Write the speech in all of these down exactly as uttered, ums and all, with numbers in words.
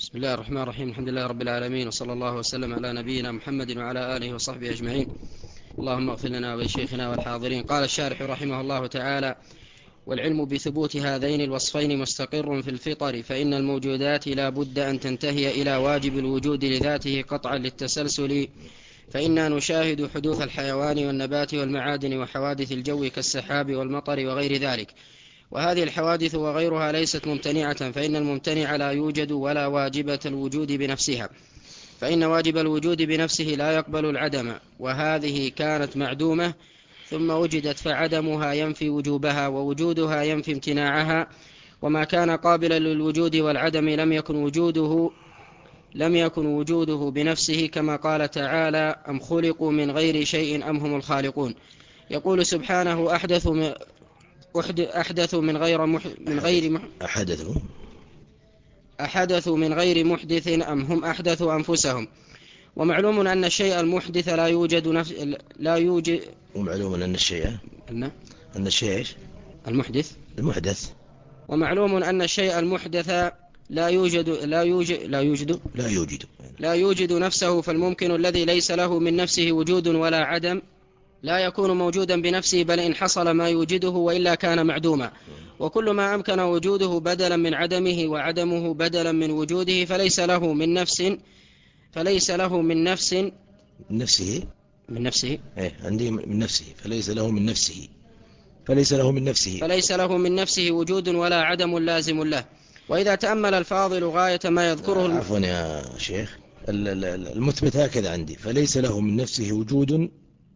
بسم الله الرحمن الرحيم. الحمد لله رب العالمين، وصلى الله وسلم على نبينا محمد وعلى آله وصحبه أجمعين. اللهم اغفر لنا ولشيخنا والحاضرين. قال الشارح رحمه الله تعالى: والعلم بثبوت هذين الوصفين مستقر في الفطر، فإن الموجودات لا بد أن تنتهي إلى واجب الوجود لذاته قطعا للتسلسل، فإنا نشاهد حدوث الحيوان والنبات والمعادن وحوادث الجو كالسحاب والمطر وغير ذلك، وهذه الحوادث وغيرها ليست ممتنعة، فإن الممتنع لا يوجد ولا واجبة الوجود بنفسها، فإن واجب الوجود بنفسه لا يقبل العدم، وهذه كانت معدومة ثم وجدت، فعدمها ينفي وجوبها ووجودها ينفي امتناعها، وما كان قابلا للوجود والعدم لم يكن وجوده لم يكن وجوده بنفسه، كما قال تعالى: أم خلقوا من غير شيء أم هم الخالقون. يقول سبحانه: أحدث أحدثوا من غير مح... من غير مح... أحدثوا أحدثوا من غير محدث أم هم أحدثوا أنفسهم. ومعلوم أن الشيء المحدث لا يوجد نفس لا يوجد ومعلوم أن الشيء أن أن الشيء إيش؟ المحدث المحدث ومعلوم أن الشيء المحدث لا يوجد لا يوجد لا يوجد لا يوجد لا يوجد نفسه، فالممكن الذي ليس له من نفسه وجود ولا عدم لا يكون موجودا بنفسه، بل إن حصل ما يوجده وإلا كان معدوما. وكل ما أمكن وجوده بدلا من عدمه وعدمه بدلا من وجوده فليس له من نفس فليس له من نفس من نفسه من نفسه إيه عندي من نفسه فليس له من نفسه فليس له من نفسه فليس له من نفسه وجود ولا عدم لازم له. وإذا تأمل الفاضل غاية ما يذكره الم... عفوا يا شيخ، المثبت هكذا عندي: فليس له من نفسه وجود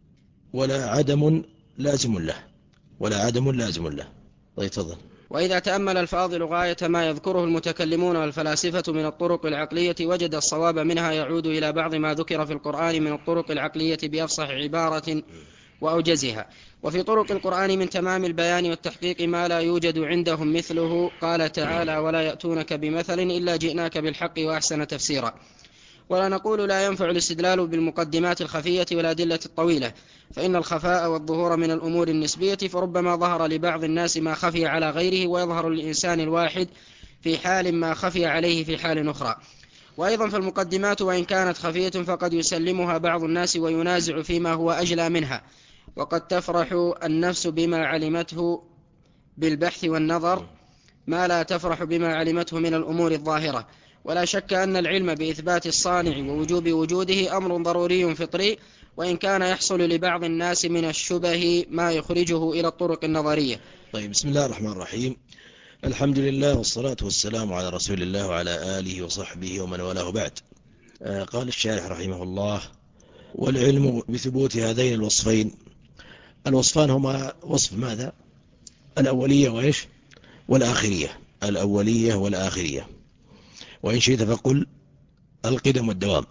ولا عدم لازم له ولا عدم لازم له. طيب تفضل. وإذا تأمل الفاضل غاية ما يذكره المتكلمون والفلاسفة من الطرق العقلية وجد الصواب منها يعود إلى بعض ما ذكر في القرآن من الطرق العقلية بأفصح عبارة وأوجزها. وفي طرق القرآن من تمام البيان والتحقيق ما لا يوجد عندهم مثله. قال تعالى: ولا يأتونك بمثل إلا جئناك بالحق وأحسن تفسيرا. ولا نقول لا ينفع الاستدلال بالمقدمات الخفية والأدلة الطويلة، فإن الخفاء والظهور من الأمور النسبية، فربما ظهر لبعض الناس ما خفي على غيره، ويظهر للإنسان الواحد في حال ما خفي عليه في حال أخرى. وأيضا فالمقدمات وإن كانت خفية فقد يسلمها بعض الناس وينازع فيما هو أجلى منها، وقد تفرح النفس بما علمته بالبحث والنظر ما لا تفرح بما علمته من الأمور الظاهرة. ولا شك أن العلم بإثبات الصانع ووجوب وجوده أمر ضروري فطري، وإن كان يحصل لبعض الناس من الشبه ما يخرجه إلى الطرق النظرية. طيب، بسم الله الرحمن الرحيم. الحمد لله والصلاة والسلام على رسول الله وعلى آله وصحبه ومن والاه بعد. آه قال الشارح رحمه الله: والعلم بثبوت هذين الوصفين. الوصفان هما وصف ماذا؟ الأولية وإيش؟ والآخرية. الأولية والآخرية، وإن شئت فقل القدم والدوام،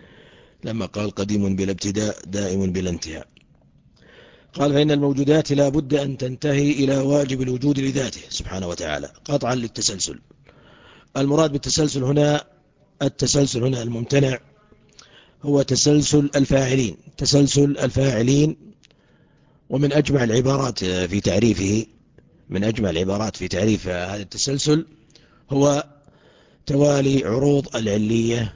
لما قال قديم بلا ابتداء دائم بلا انتهاء. قال: فإن الموجودات لا بد أن تنتهي إلى واجب الوجود لذاته سبحانه وتعالى قطعا للتسلسل. المراد بالتسلسل هنا التسلسل هنا الممتنع هو تسلسل الفاعلين تسلسل الفاعلين ومن أجمع العبارات في تعريفه من أجمع العبارات في تعريف هذا التسلسل هو توالي عروض العلية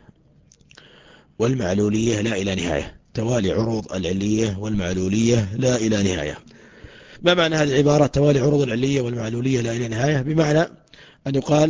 والمعلولية لا إلى نهاية. توالي عروض العلية والمعلولية لا إلى نهاية. ما معنى هذه العبارة توالي عروض العلية والمعلولية لا إلى نهاية؟ بمعنى أن يقال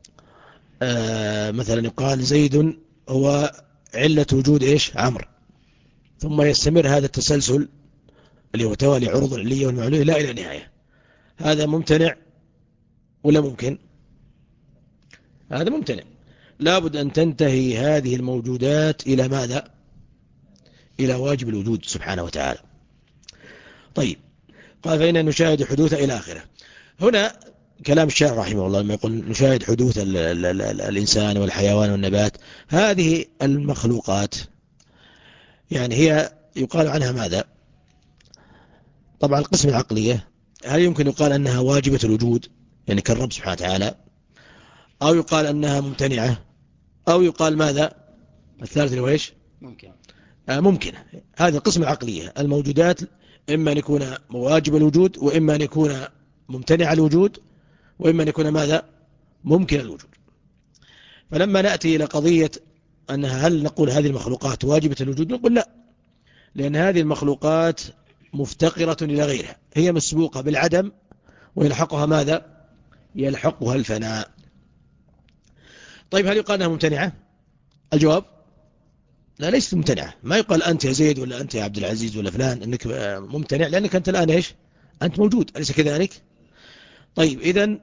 آه مثلا يقال زيد هو علة وجود إيش؟ عمرو، ثم يستمر هذا التسلسل اللي هو توالي عروض العلية والمعلولية لا إلى نهاية. هذا ممتنع ولا ممكن؟ هذا ممتنع. لابد أن تنتهي هذه الموجودات إلى ماذا؟ إلى واجب الوجود سبحانه وتعالى. طيب، قال: فإن نشاهد حدوث إلى آخره. هنا كلام الشاعر رحمه الله لما يقول نشاهد حدوث ال ال ال ال الإنسان والحيوان والنبات، هذه المخلوقات يعني هي يقال عنها ماذا؟ طبعا القسم العقلية، هل يمكن يقال أنها واجبة الوجود يعني كالرب سبحانه وتعالى، أو يقال أنها ممتنعة، أو يقال ماذا؟ الثالث اللي هو إيش؟ ممكن آه ممكن. هذه القسم العقلية. الموجودات إما أن يكون واجب الوجود، وإما أن يكون ممتنع الوجود، وإما أن يكون ماذا؟ ممكن الوجود. فلما نأتي إلى قضية أنها هل نقول هذه المخلوقات واجبة الوجود، نقول لا، لأن هذه المخلوقات مفتقرة إلى غيرها، هي مسبوقة بالعدم ويلحقها ماذا؟ يلحقها الفناء. طيب هل يقال أنها ممتنعة؟ الجواب لا، ليست ممتنعة. ما يقال أنت يا زيد ولا أنت يا عبد العزيز ولا فلان أنك ممتنع، لأنك أنت الآن إيش؟ أنت موجود، أليس كذلك؟ طيب إذن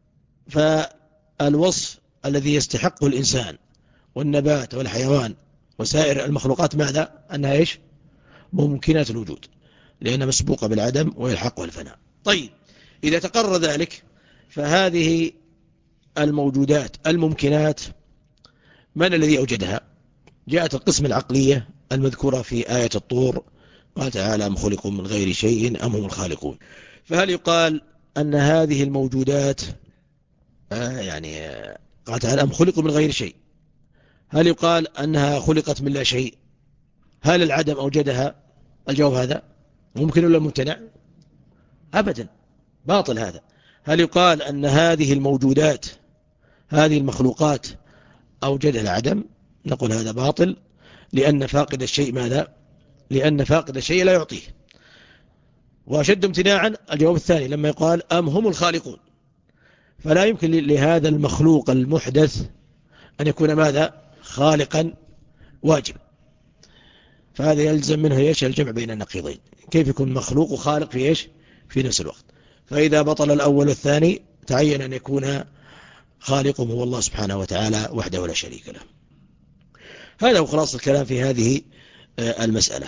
فالوصف الذي يستحقه الإنسان والنبات والحيوان وسائر المخلوقات ماذا؟ أنها إيش؟ ممكنة الوجود، لأنها مسبوقة بالعدم ويلحقها الفناء. طيب إذا تقرر ذلك فهذه الموجودات الممكنات من الذي أوجدها؟ جاءت القسم العقلية المذكورة في آية الطور، قال تعالى أم خلقوا من غير شيء أم هم الخالقون. فهل يقال أن هذه الموجودات آه يعني آه قال تعالى أم خلقوا من غير شيء، هل يقال أنها خلقت من لا شيء؟ هل العدم أوجدها؟ الجواب هذا ممكن ولا ممتنع؟ أبدا، باطل هذا. هل يقال أن هذه الموجودات هذه المخلوقات أوجدها العدم؟ نقول هذا باطل، لأن فاقد الشيء ماذا؟ لأن فاقد الشيء لا يعطيه. وأشد امتناعا الجواب الثاني لما يقال أم هم الخالقون، فلا يمكن لهذا المخلوق المحدث أن يكون ماذا؟ خالقا واجب. فهذا يلزم منه ايش؟ الجمع بين النقيضين. كيف يكون مخلوق وخالق في ايش؟ في نفس الوقت. فإذا بطل الأول والثاني تعين أن يكون خالقهم هو الله سبحانه وتعالى وحده لا شريك له. هذا هو خلاص الكلام في هذه المسألة.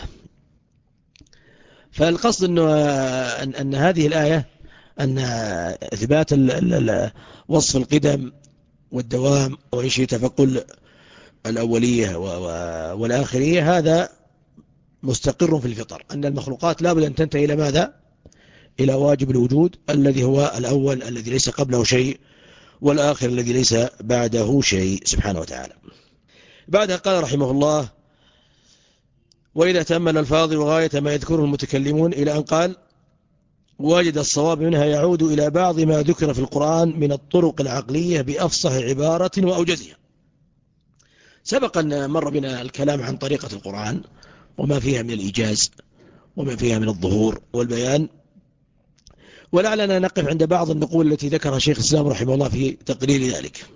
فالقصد أنه أن, أن هذه الآية أن إثبات وصف القدم والدوام وإن شئت فقل الأولية والآخرية، هذا مستقر في الفطر، أن المخلوقات لا بد أن تنتهي إلى ماذا؟ إلى واجب الوجود الذي هو الأول الذي ليس قبله شيء، والآخر الذي ليس بعده شيء سبحانه وتعالى. بعدها قال رحمه الله: وإذا تأمل الفاضل وغاية ما يذكره المتكلمون، إلى أن قال: وجد الصواب منها يعود إلى بعض ما ذكر في القرآن من الطرق العقلية بأفصح عبارة وأوجزها. سبق أن مر بنا الكلام عن طريقة القرآن وما فيها من الإيجاز وما فيها من الظهور والبيان، ولعلنا نقف عند بعض النقول التي ذكرها شيخ الإسلام رحمه الله في تقرير ذلك.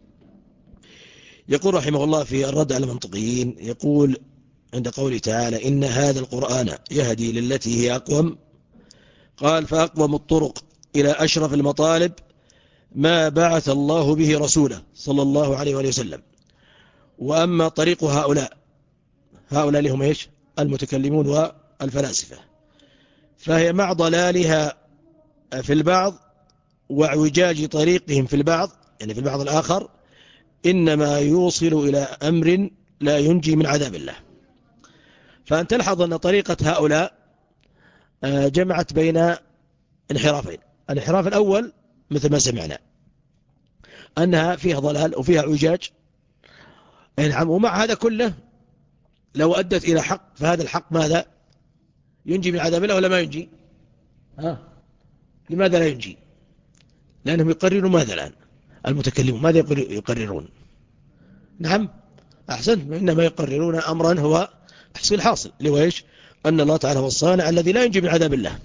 يقول رحمه الله في الرد على المنطقيين، يقول عند قوله تعالى: إن هذا القرآن يهدي للتي هي أقوم، قال: فأقوم الطرق إلى أشرف المطالب ما بعث الله به رسوله صلى الله عليه وآله وسلم. وأما طريق هؤلاء هؤلاء لهم إيش؟ المتكلمون والفلاسفة، فهي مع ضلالها في البعض واعوجاج طريقهم في البعض، يعني في البعض الآخر، إنما يوصل إلى أمر لا ينجي من عذاب الله. فأن تلحظ أن طريقة هؤلاء جمعت بين انحرافين. الانحراف الأول مثل ما سمعنا أنها فيها ضلال وفيها اعوجاج، نعم، ومع هذا كله لو أدت إلى حق فهذا الحق ماذا؟ ينجي من عذاب الله ولا ما ينجي؟ ها؟ لماذا لا ينجي؟ لأنهم يقررون ماذا الآن؟ المتكلمون ماذا يقررون؟ نعم أحسن، إنما يقررون أمرا هو تحصيل حاصل، اللي هو إيش؟ أن الله تعالى هو الصانع الذي لا ينجي من عذاب الله.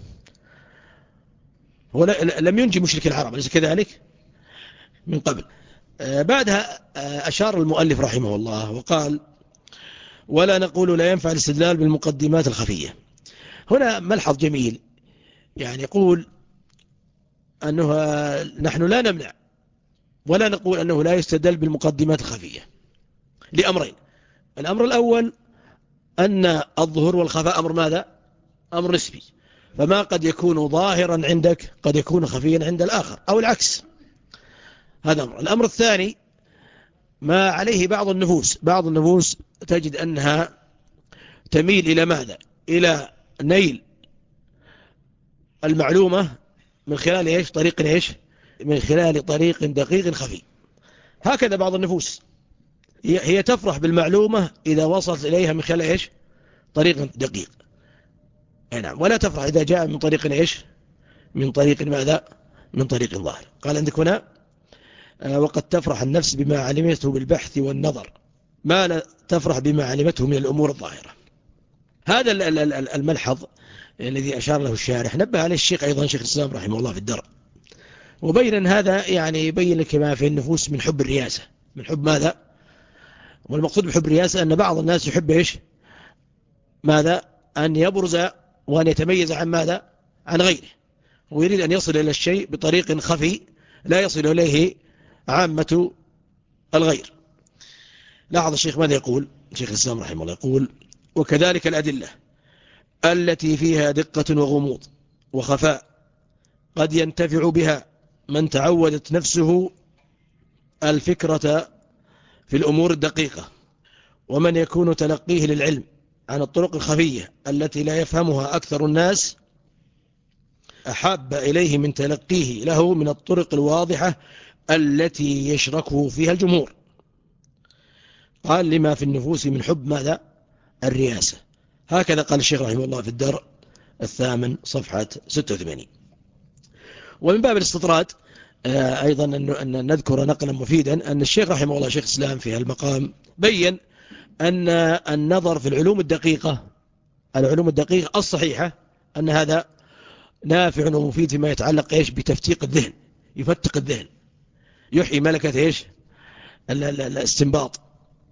هو لم ينجي مشرك العرب، أليس كذلك؟ من قبل. بعدها أشار المؤلف رحمه الله وقال: ولا نقول لا ينفع الاستدلال بالمقدمات الخفية. هنا ملحظ جميل، يعني يقول أنه نحن لا نمنع ولا نقول أنه لا يستدل بالمقدمات الخفية لأمرين. الأمر الأول أن الظهور والخفاء أمر ماذا؟ أمر نسبي، فما قد يكون ظاهرا عندك قد يكون خفيا عند الآخر أو العكس. هذا أمر. الأمر الثاني ما عليه بعض النفوس بعض النفوس تجد أنها تميل إلى ماذا؟ إلى نيل المعلومة من خلال إيش؟ طريق إيش؟ من خلال طريق دقيق خفي. هكذا بعض النفوس هي تفرح بالمعلومة إذا وصلت إليها من خلال إيش؟ طريق دقيق، نعم، ولا تفرح إذا جاء من طريق إيش؟ من طريق ماذا؟ من طريق ظاهر. قال عندك هنا وقد تفرح النفس بما علمته بالبحث والنظر ما لا تفرح بما علمته من الأمور الظاهرة. هذا الملحظ الذي أشار له الشارح نبه عليه الشيخ أيضا شيخ الإسلام رحمه الله في الدرء، وبين أن هذا يعني يبين لك ما في النفوس من حب الرياسة. من حب ماذا؟ والمقصود بحب الرياسة أن بعض الناس يحب إيش؟ ماذا؟ أن يبرز وأن يتميز عن ماذا؟ عن غيره، ويريد أن يصل إلى الشيء بطريق خفي لا يصل إليه عامة الغير. لاحظ الشيخ ماذا يقول؟ الشيخ الإسلام رحمه الله يقول: وكذلك الأدلة التي فيها دقة وغموض وخفاء قد ينتفع بها من تعودت نفسه الفكرة في الأمور الدقيقة، ومن يكون تلقيه للعلم عن الطرق الخفية التي لا يفهمها أكثر الناس أحب إليه من تلقيه له من الطرق الواضحة التي يشركه فيها الجمهور. قال: لما في النفوس من حب ماذا؟ الرياسة. هكذا قال الشيخ رحمه الله في الدرء الثامن صفحة ستة وثمانين. ومن باب الاستطراد أيضا أن نذكر نقلا مفيدا أن الشيخ رحمه الله شيخ الإسلام في هالمقام بين أن النظر في العلوم الدقيقة العلوم الدقيقة الصحيحة أن هذا نافع ومفيد فيما يتعلق إيش؟ بتفتيق الذهن، يفتق الذهن، يحيي ملكة إيش؟ الاستنباط،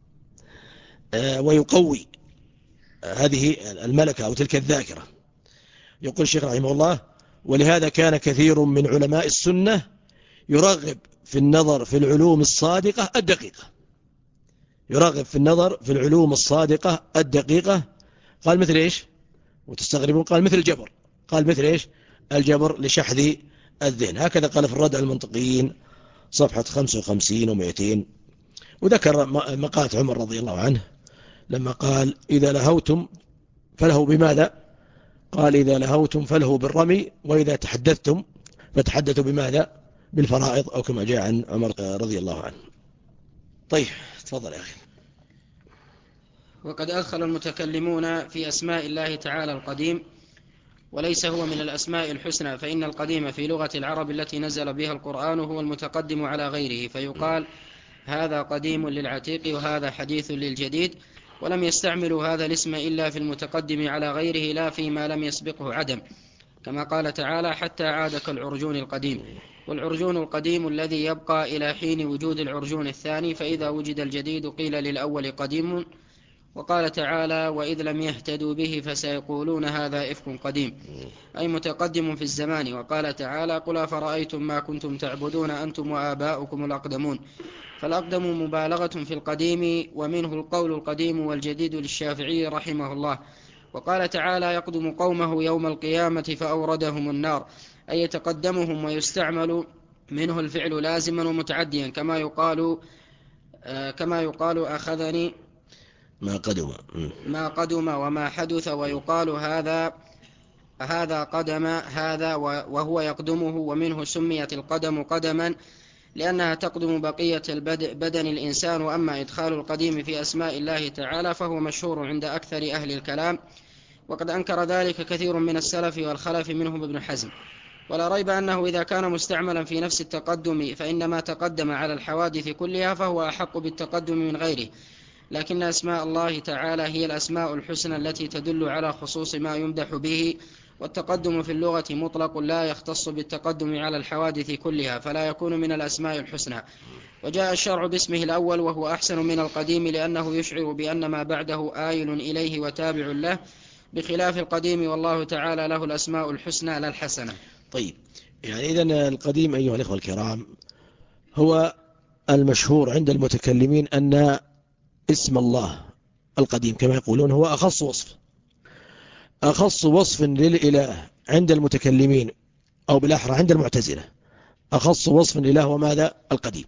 ويقوي هذه الملكة أو تلك الذاكرة. يقول الشيخ رحمه الله: ولهذا كان كثير من علماء السنة يرغب في النظر في العلوم الصادقة الدقيقة يرغب في النظر في العلوم الصادقة الدقيقة قال مثل إيش؟ وتستغربون قال مثل الجبر قال مثل إيش؟ الجبر لشحذ الذهن. هكذا قال في الردع المنطقيين صفحة خمسة وخمسين ومئتين. وذكر مقالة عمر رضي الله عنه لما قال: إذا لهوتم فله بماذا؟ قال: إذا لهوتم فله بالرمي، وإذا تحدثتم فتحدثوا بماذا؟ بالفرائض، أو كما جاء عن عمر رضي الله عنه. طيب تفضل يا أخي. وقد أدخل المتكلمون في أسماء الله تعالى القديم، وليس هو من الأسماء الحسنى، فإن القديم في لغة العرب التي نزل بها القرآن هو المتقدم على غيره، فيقال هذا قديم للعتيق وهذا حديث للجديد، ولم يستعملوا هذا الاسم إلا في المتقدم على غيره لا فيما لم يسبقه عدم، كما قال تعالى: حتى عاد كالعرجون القديم. والعرجون القديم الذي يبقى إلى حين وجود العرجون الثاني، فإذا وجد الجديد قيل للأول قديم. وقال تعالى: وإذ لم يهتدوا به فسيقولون هذا إفك قديم، أي متقدم في الزمان. وقال تعالى: قل أفرأيتم ما كنتم تعبدون أنتم وآباؤكم الأقدمون. فالأقدم مبالغة في القديم، ومنه القول القديم والجديد للشافعي رحمه الله. وقال تعالى: يقدم قومه يوم القيامة فأوردهم النار، أي يتقدمهم، ويستعمل منه الفعل لازما ومتعديا، كما يقال آه كما يقال أخذني ما قدم ما قدم وما حدث، ويقال هذا هذا قدم هذا وهو يقدمه. ومنه سميت القدم قدما لأنها تقدم بقية بدن الإنسان. وأما إدخال القديم في أسماء الله تعالى فهو مشهور عند أكثر أهل الكلام، وقد أنكر ذلك كثير من السلف والخلف منهم ابن حزم. ولا ريب أنه إذا كان مستعملا في نفس التقدم فإنما تقدم على الحوادث كلها فهو أحق بالتقدم من غيره، لكن أسماء الله تعالى هي الأسماء الحسنى التي تدل على خصوص ما يمدح به، والتقدم في اللغة مطلق لا يختص بالتقدم على الحوادث كلها، فلا يكون من الأسماء الحسنى. وجاء الشرع باسمه الأول وهو أحسن من القديم، لأنه يشعر بأن ما بعده آيل إليه وتابع له، بخلاف القديم والله تعالى له الأسماء الحسنى لا الحسنة. طيب، يعني إذن القديم أيها الإخوة الكرام هو المشهور عند المتكلمين أن اسم الله القديم كما يقولون هو أخص وصف أخص وصف للإله عند المتكلمين، أو بالأحرى عند المعتزلة أخص وصف للإله هو ماذا؟ القديم.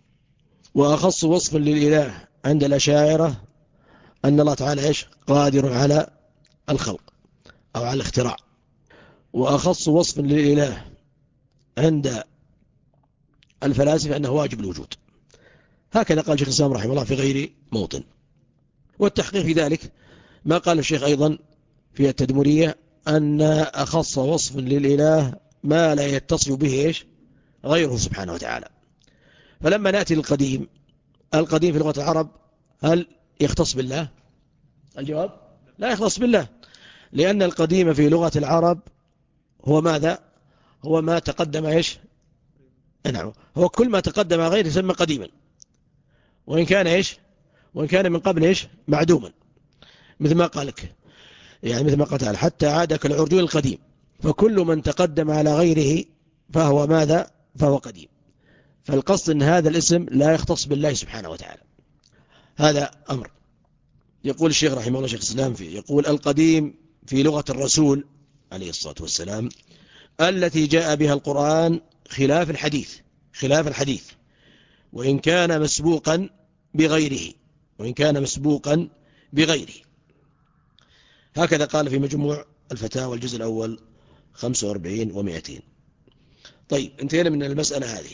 وأخص وصف للإله عند الأشاعرة أن الله تعالى إيش؟ قادر على الخلق أو على الاختراع. وأخص وصف للإله عند الفلاسفة أنه واجب الوجود. هكذا قال شيخ الإسلام رحمه الله في غير موطن. والتحقيق في ذلك ما قال الشيخ أيضا في التدمرية أن أخص وصف للإله ما لا يتصف به إيش؟ غيره سبحانه وتعالى. فلما نأتي للقديم، القديم في لغة العرب هل يختص بالله؟ الجواب لا يختص بالله، لأن القديم في لغة العرب هو ماذا؟ هو ما تقدم إيش؟ نعم، هو كل ما تقدم غير يسمى قديما، وإن كان إيش؟ وإن كان من قبل إيش؟ معدوما، مثل ما قالك، يعني مثل ما قال تعالى حتى عاد كالعرجون القديم، فكل من تقدم على غيره فهو ماذا؟ فهو قديم. فالقصد أن هذا الاسم لا يختص بالله سبحانه وتعالى، هذا أمر. يقول الشيخ رحمه الله شيخ الإسلام فيه، يقول القديم في لغة الرسول عليه الصلاة والسلام التي جاء بها القرآن خلاف الحديث، خلاف الحديث وإن كان مسبوقا بغيره، وإن كان مسبوقا بغيره. هكذا قال في مجموع الفتاوى الجزء الأول خمسة وأربعين ومئتين. طيب انتهينا من المسألة هذه.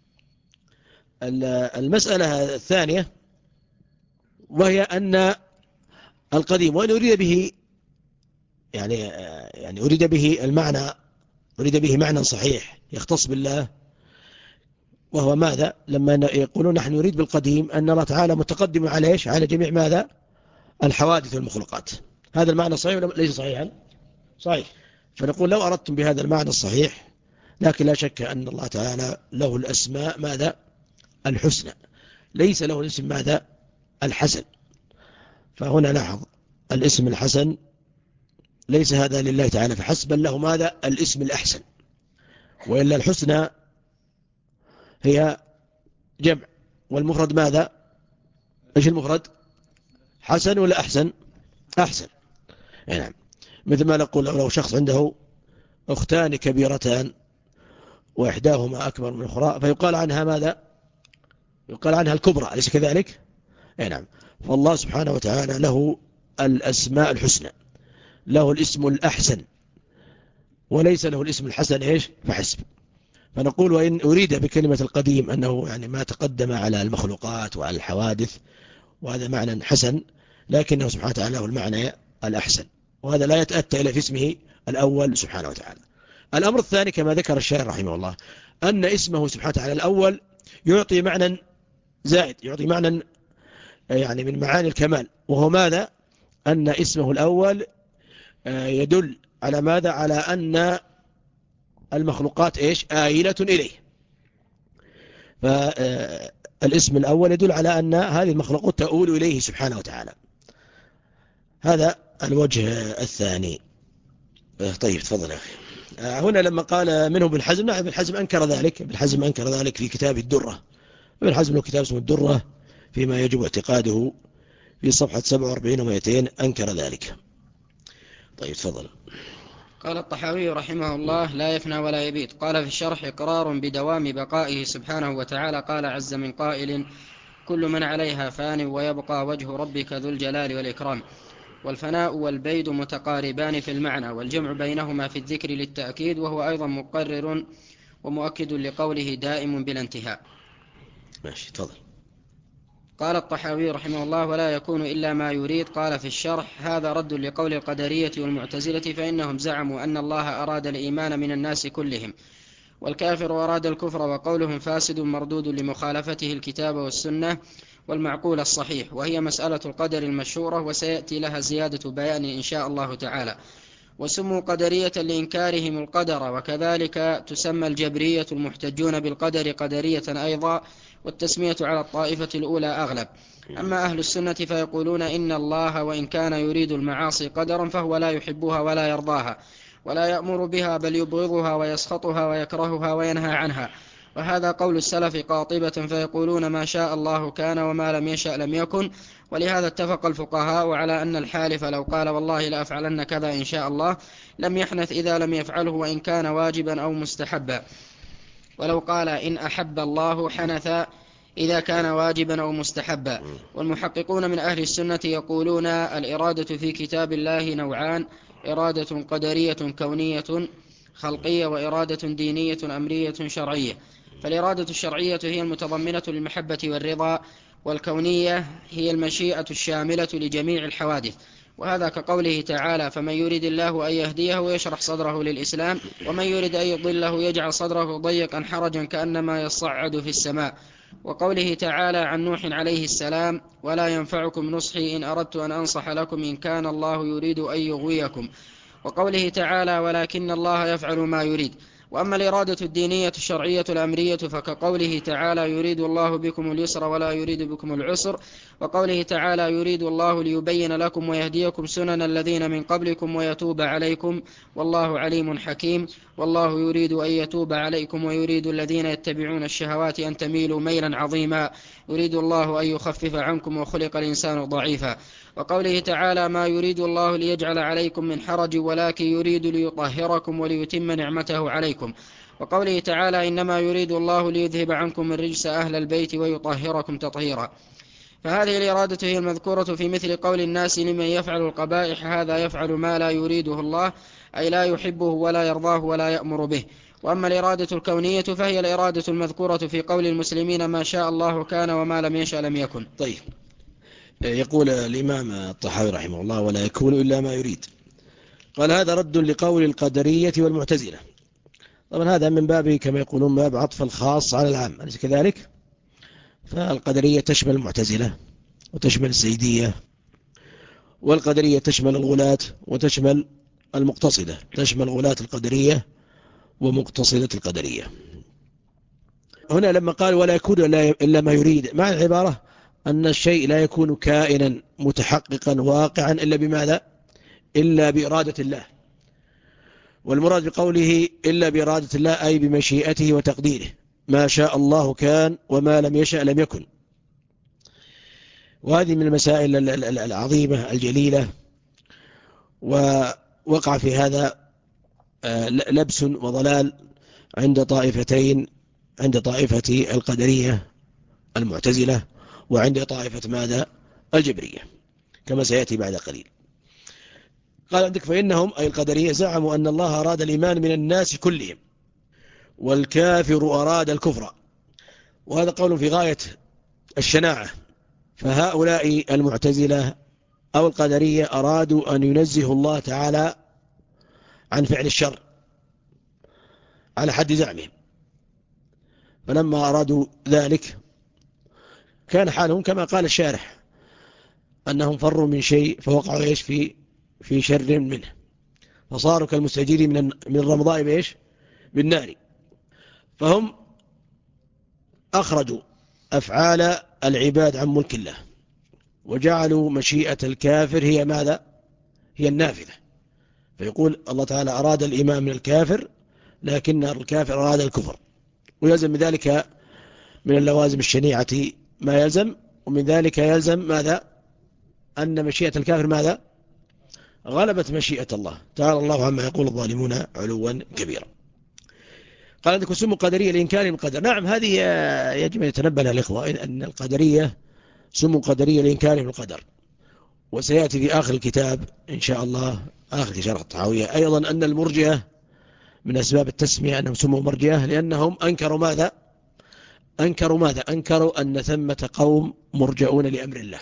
المسألة الثانية وهي أن القديم وإن أريد به يعني يعني أريد به المعنى، أريد به معنى صحيح يختص بالله، وهو ماذا؟ لما يقولون نحن نريد بالقديم أن الله تعالى متقدم على إيش؟ على جميع ماذا؟ الحوادث والمخلوقات. هذا المعنى صحيح ولا ليس صحيحا؟ صحيح. فنقول لو أردتم بهذا المعنى الصحيح، لكن لا شك أن الله تعالى له الأسماء ماذا؟ الحسنى، ليس له الاسم ماذا؟ الحسن. فهنا لاحظ الاسم الحسن ليس هذا لله تعالى فحسب، بل له ماذا؟ الاسم الأحسن. وإلا الحسنى هي جمع، والمفرد ماذا؟ ايش المفرد؟ حسن ولا أحسن؟ أحسن. نعم، مثل ما نقول لو شخص عنده أختان كبيرتان وإحداهما أكبر من الأخرى فيقال عنها ماذا؟ يقال عنها الكبرى، أليس كذلك؟ نعم. فالله سبحانه وتعالى له الأسماء الحسنى، له الاسم الأحسن، وليس له الاسم الحسن إيش؟ فحسب. فنقول وإن أريد بكلمة القديم أنه يعني ما تقدم على المخلوقات وعلى الحوادث، وهذا معنى حسن، لكنه سبحانه وتعالى له المعنى الأحسن، وهذا لا يتأتى إلى في اسمه الأول سبحانه وتعالى. الأمر الثاني كما ذكر الشاعر رحمه الله أن اسمه سبحانه وتعالى الأول يعطي معنى زائد، يعطي معنى يعني من معاني الكمال، وهو ماذا؟ أن اسمه الأول يدل على ماذا؟ على أن المخلوقات إيش؟ آيلة إليه. فالاسم الأول يدل على أن هذه المخلوقات تؤول إليه سبحانه وتعالى. هذا الوجه الثاني. طيب تفضل يا أخي. هنا لما قال منه ابن حزم، نعم ابن حزم أنكر ذلك، ابن حزم أنكر ذلك في كتاب الدرة. ابن حزم له كتاب اسمه الدرة فيما يجب اعتقاده في صفحة سبعة وأربعين ومئتين أنكر ذلك. طيب تفضل. قال الطحاوي رحمه الله لا يفنى ولا يبيت. قال في الشرح إقرار بدوام بقائه سبحانه وتعالى. قال عز من قائل كل من عليها فان ويبقى وجه ربك ذو الجلال والإكرام. والفناء والبيد متقاربان في المعنى، والجمع بينهما في الذكر للتأكيد، وهو أيضا مقرر ومؤكد لقوله دائم بلا انتهاء. ماشي تفضل. قال الطحاوي رحمه الله ولا يكون إلا ما يريد. قال في الشرح هذا رد لقول القدرية والمعتزلة، فإنهم زعموا أن الله أراد الإيمان من الناس كلهم، والكافر أراد الكفر، وقولهم فاسد مردود لمخالفته الكتاب والسنة والمعقول الصحيح، وهي مسألة القدر المشهورة وسيأتي لها زيادة بيان إن شاء الله تعالى. وسموا قدرية لإنكارهم القدر، وكذلك تسمى الجبرية المحتجون بالقدر قدرية أيضا، والتسمية على الطائفة الأولى أغلب. أما أهل السنة فيقولون إن الله وإن كان يريد المعاصي قدرا فهو لا يحبها ولا يرضاها ولا يأمر بها، بل يبغضها ويسخطها ويكرهها وينهى عنها. وهذا قول السلف قاطبة، فيقولون ما شاء الله كان وما لم يشأ لم يكن. ولهذا اتفق الفقهاء على أن الحالف لو قال والله لا أفعلن كذا إن شاء الله لم يحنث إذا لم يفعله وإن كان واجبا أو مستحبا، ولو قال إن أحب الله حنث إذا كان واجبا أو مستحبا. والمحققون من أهل السنة يقولون الإرادة في كتاب الله نوعان: إرادة قدرية كونية خلقية، وإرادة دينية أمرية شرعية. فالإرادة الشرعية هي المتضمنة للمحبة والرضا، والكونية هي المشيئة الشاملة لجميع الحوادث. وهذا كقوله تعالى فمن يريد الله أن يهديه يشرح صدره للإسلام، ومن يريد أن يضله يجعل صدره ضيقا حرجا كأنما يصعد في السماء. وقوله تعالى عن نوح عليه السلام ولا ينفعكم نصحي إن أردت أن أنصح لكم إن كان الله يريد أن يغويكم. وقوله تعالى ولكن الله يفعل ما يريد. وأما الإرادة الدينية الشرعية الأمرية فكقوله تعالى يريد الله بكم اليسر ولا يريد بكم العسر. وقوله تعالى يريد الله ليبين لكم ويهديكم سنن الذين من قبلكم ويتوب عليكم والله عليم حكيم. والله يريد أن يتوب عليكم ويريد الذين يتبعون الشهوات أن تميلوا ميلا عظيما يريد الله أن يخفف عنكم وخلق الإنسان ضعيفا. وقوله تعالى ما يريد الله ليجعل عليكم من حرج ولكن يريد ليطهركم وليتم نعمته عليكم. وقوله تعالى إنما يريد الله ليذهب عنكم الرجس أهل البيت ويطهركم تطهيرا. فهذه الإرادة هي المذكورة في مثل قول الناس لمن يفعل القبائح هذا يفعل ما لا يريده الله أي لا يحبه ولا يرضاه ولا يأمر به. وأما الإرادة الكونية فهي الإرادة المذكورة في قول المسلمين ما شاء الله كان وما لم يشأ لم يكن. طيب، يقول الإمام الطحاوي رحمه الله ولا يكون إلا ما يريد. قال هذا رد لقول القدرية والمعتزلة. طبعا هذا من باب كما يقولون باب عطف الخاص على العام، أليس كذلك؟ فالقدرية تشمل المعتزلة وتشمل الزيدية، والقدرية تشمل الغلاة وتشمل المقتصدة، تشمل غلاة القدرية ومقتصدة القدرية. هنا لما قال ولا يكون إلا ما يريد، معنى العبارة أن الشيء لا يكون كائنا متحققا واقعا إلا بماذا؟ إلا بإرادة الله. والمراد بقوله إلا بإرادة الله أي بمشيئته وتقديره، ما شاء الله كان وما لم يشأ لم يكن. وهذه من المسائل العظيمة الجليلة، ووقع في هذا لبس وضلال عند طائفتين، عند طائفة القدرية المعتزلة وعند طائفة ماذا؟ الجبرية، كما سيأتي بعد قليل. قال عندك فإنهم أي القدرية زعموا أن الله أراد الإيمان من الناس كلهم والكافر أراد الكفر، وهذا قول في غاية الشناعة. فهؤلاء المعتزلة أو القدرية أرادوا أن ينزه الله تعالى عن فعل الشر على حد زعمهم، فلما أرادوا ذلك كان حالهم كما قال الشارح أنهم فروا من شيء فوقعوا إيش في في شر منه، فصاروا كالمستجير من من الرمضاء بإيش؟ بالنار. فهم أخرجوا أفعال العباد عن ملك الله وجعلوا مشيئة الكافر هي ماذا؟ هي النافذة. فيقول الله تعالى أراد الإيمان من الكافر لكن الكافر أراد الكفر، ويلزم من ذلك من اللوازم الشنيعة ما يلزم، ومن ذلك يلزم ماذا؟ أن مشيئة الكافر ماذا؟ غلبت مشيئة الله تعالى الله عما يقول الظالمون علوا كبيرا. قال عندك سموا قدرية لإنكار القدر. نعم، هذه يجب أن يتنبه لها الإخوة أن القدرية سموا قدرية لإنكار القدر، وسيأتي في آخر الكتاب إن شاء الله آخر شرح الطحاوية أيضا أن المرجئة من أسباب التسمية أنهم سموا مرجئة لأنهم أنكروا ماذا؟ أنكروا ماذا؟ أنكروا أن ثمة قوم مرجئون لأمر الله.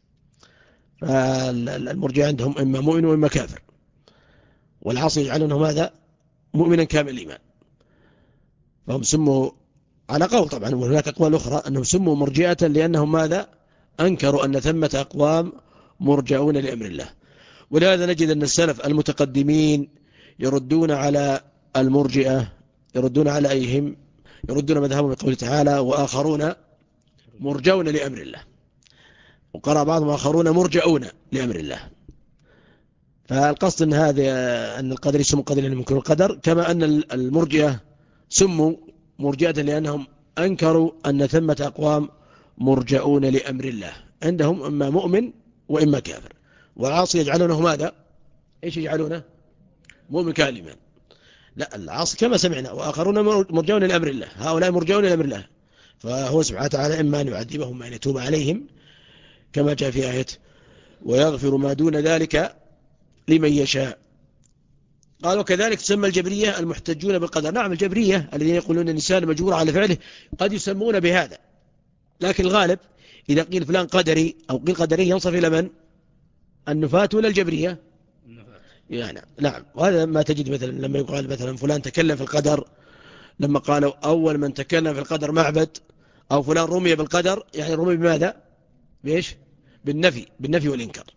فالمرجئة عندهم إما مؤمن وإما كافر، والعاصي يجعلونه ماذا؟ مؤمنا كامل الإيمان. فهم سموا على قول طبعا، وهناك أقوال أخرى أنهم سموا مرجئة لأنهم ماذا؟ أنكروا أن ثمة أقوام مرجعون لأمر الله. ولهذا نجد أن السلف المتقدمين يردون على المرجئة، يردون على أيهم، يردون مذهبهم بقوله تعالى وآخرون مرجعون لأمر الله، وقرأ بعضهم آخرون مرجعون لأمر الله. فالقصد أن هذا أن القدر يسموا قدر لأنهم ينكرون القدر، كما أن المرجئة سموا مرجئة لأنهم أنكروا أن ثمة أقوام مرجعون لأمر الله، عندهم إما مؤمن وإما كافر. والعاصي يجعلونه ماذا؟ إيش يجعلونه؟ مؤمن كالما. لا، العاصي كما سمعنا وآخرون مرجعون لأمر الله، هؤلاء مرجعون لأمر الله، فهو سبحانه وتعالى إما أن يعذبهم أن يتوب عليهم كما جاء في آية ويغفر ما دون ذلك لمن يشاء. قال وكذلك تسمى الجبرية المحتجون بالقدر. نعم، الجبرية الذين يقولون أن الإنسان مجبور على فعله قد يسمون بهذا، لكن الغالب إذا قيل فلان قدري أو قيل قدري ينصف إلى من؟ النفاة ولا الجبرية؟ يعني نعم. وهذا ما تجد مثلا لما يقال مثلا فلان تكلم في القدر، لما قالوا أول من تكلم في القدر معبد أو فلان رمي بالقدر، يعني رمي بماذا؟ بإيش؟ بالنفي، بالنفي والإنكار.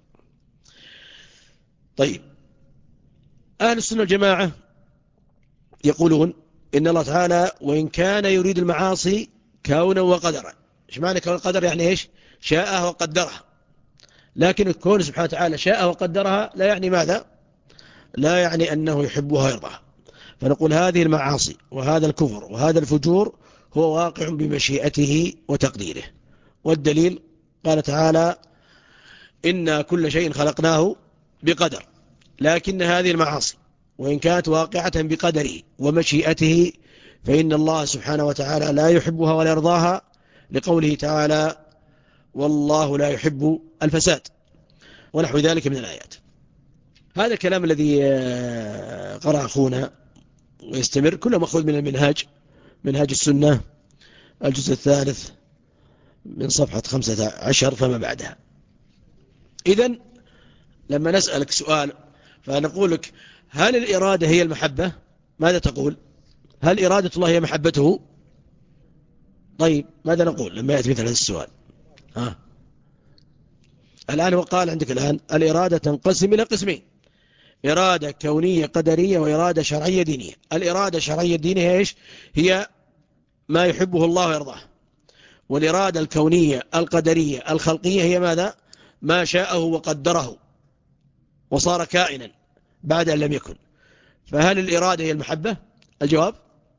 طيب، أهل السنة والجماعة يقولون إن الله تعالى وإن كان يريد المعاصي كونا وقدرا. إيش معنى كون القدر؟ يعني إيش؟ شاءها وقدرها. لكن الكون سبحانه وتعالى شاءها وقدرها لا يعني ماذا؟ لا يعني أنه يحبها ويرضاها. فنقول هذه المعاصي وهذا الكفر وهذا الفجور هو واقع بمشيئته وتقديره. والدليل قال تعالى إنا كل شيء خلقناه بقدر. لكن هذه المعاصي وإن كانت واقعة بقدره ومشيئته فإن الله سبحانه وتعالى لا يحبها ولا يرضاها، لقوله تعالى والله لا يحب الفساد ونحو ذلك من الآيات. هذا الكلام الذي قرأ أخونا ويستمر كله مأخوذ من المنهاج، منهاج السنة الجزء الثالث من صفحة خمسة عشر فما بعدها. إذن لما نسألك سؤال فنقول لك هل الإرادة هي المحبة؟ ماذا تقول؟ هل إرادة الله هي محبته؟ طيب ماذا نقول لما يأتي مثل هذا السؤال؟ ها؟ الآن هو قال عندك الآن الإرادة تنقسم إلى قسمين: إرادة كونية قدرية وإرادة شرعية دينية. الإرادة الشرعية الدينية إيش؟ هي ما يحبه الله ويرضاه. والإرادة الكونية القدرية الخلقية هي ماذا؟ ما شاءه وقدره وصار كائنا بعد أن لم يكن. فهل الإرادة هي المحبة؟ الجواب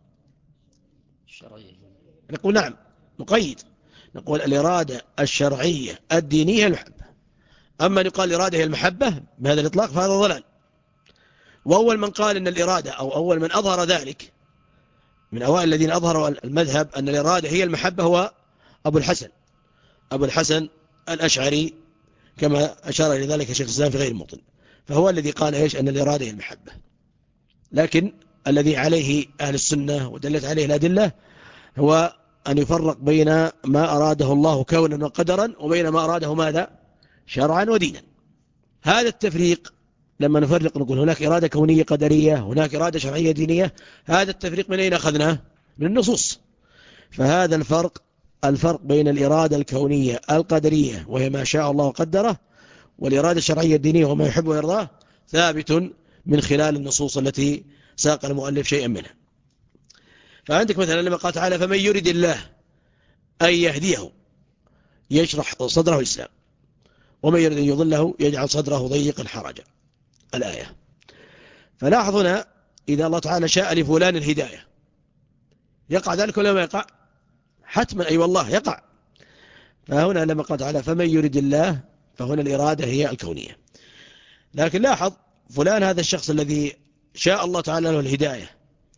الشرعية. نقول نعم، نقيد، نقول الإرادة الشرعية الدينية المحبة. أما يقال الإرادة هي المحبة بهذا الإطلاق فهذا ضلال. وأول من قال أن الإرادة أو أول من أظهر ذلك من أوائل الذين أظهروا المذهب أن الإرادة هي المحبة هو أبو الحسن أبو الحسن الأشعري، كما أشار إلى ذلك شيخ الإسلام في غير موطن. فهو الذي قال إيش؟ أن الإرادة هي المحبة. لكن الذي عليه أهل السنة ودلت عليه الأدلة هو أن يفرق بين ما أراده الله كونا وقدرا وبين ما أراده ماذا؟ شرعا ودينا. هذا التفريق لما نفرق نقول هناك إرادة كونية قدرية، هناك إرادة شرعية دينية، هذا التفريق من أين أخذناه؟ من النصوص. فهذا الفرق الفرق بين الإرادة الكونية القدرية وهي ما شاء الله وقدره، والإرادة الشرعية الدينية وما يحب ويرضاه، ثابت من خلال النصوص التي ساق المؤلف شيئا منها. فعندك مثلا لما قال تعالى فمن يريد الله أن يهديه يشرح صدره الإسلام ومن يريد أن يضله يجعل صدره ضيقا حرجا، الآية. فلاحظ هنا إذا الله تعالى شاء لفلان الهداية يقع ذلك ولا ما يقع؟ حتما أي أيوة والله يقع. فهنا لما قال تعالى فمن يريد الله فهنا الإرادة هي الكونية. لكن لاحظ فلان هذا الشخص الذي شاء الله تعالى له الهداية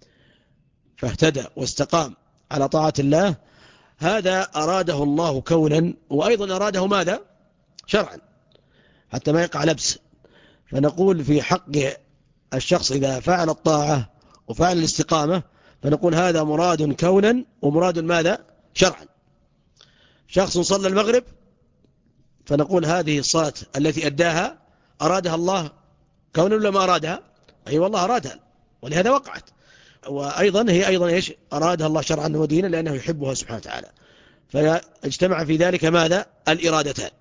فاهتدى واستقام على طاعة الله، هذا أراده الله كونا وأيضا أراده ماذا؟ شرعا، حتى ما يقع لبس. فنقول في حق الشخص إذا فعل الطاعة وفعل الاستقامة فنقول هذا مراد كونا ومراد ماذا؟ شرعا. شخص صلى المغرب فنقول هذه الصلاة التي أداها أرادها الله كونا ولا ما أرادها؟ أي أيوة والله أرادها ولهذا وقعت. وأيضا هي أيضا إيش؟ أرادها الله شرعا ودينا لأنه يحبها سبحانه وتعالى. فاجتمع في ذلك ماذا؟ الإرادتان.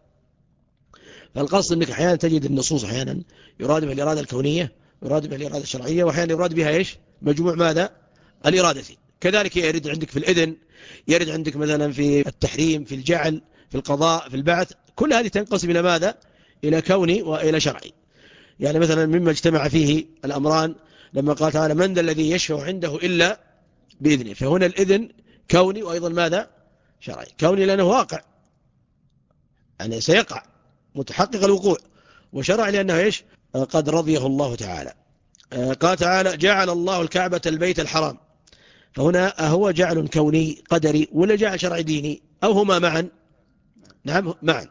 فالقصد أنك أحيانا تجد النصوص أحيانا يراد بها الإرادة الكونية ويراد بها الإرادة الشرعية، وأحيانا يراد بها إيش؟ مجموع ماذا؟ الإرادتين. كذلك يرد عندك في الإذن، يرد عندك مثلا في التحريم، في الجعل، في القضاء، في البعث. كل هذه تنقسم إلى ماذا؟ إلى كوني وإلى شرعي. يعني مثلا مما اجتمع فيه الأمران لما قال تعالى من ذا الذي يشفع عنده إلا بإذنه، فهنا الإذن كوني وأيضا ماذا؟ شرعي. كوني لأنه واقع يعني سيقع متحقق الوقوع، وشرعي لأنه إيش؟ قد رضيه الله تعالى. قال تعالى جعل الله الكعبة البيت الحرام، فهنا هو جعل كوني قدري ولا جعل شرعي ديني أو هما معا؟ نعم معا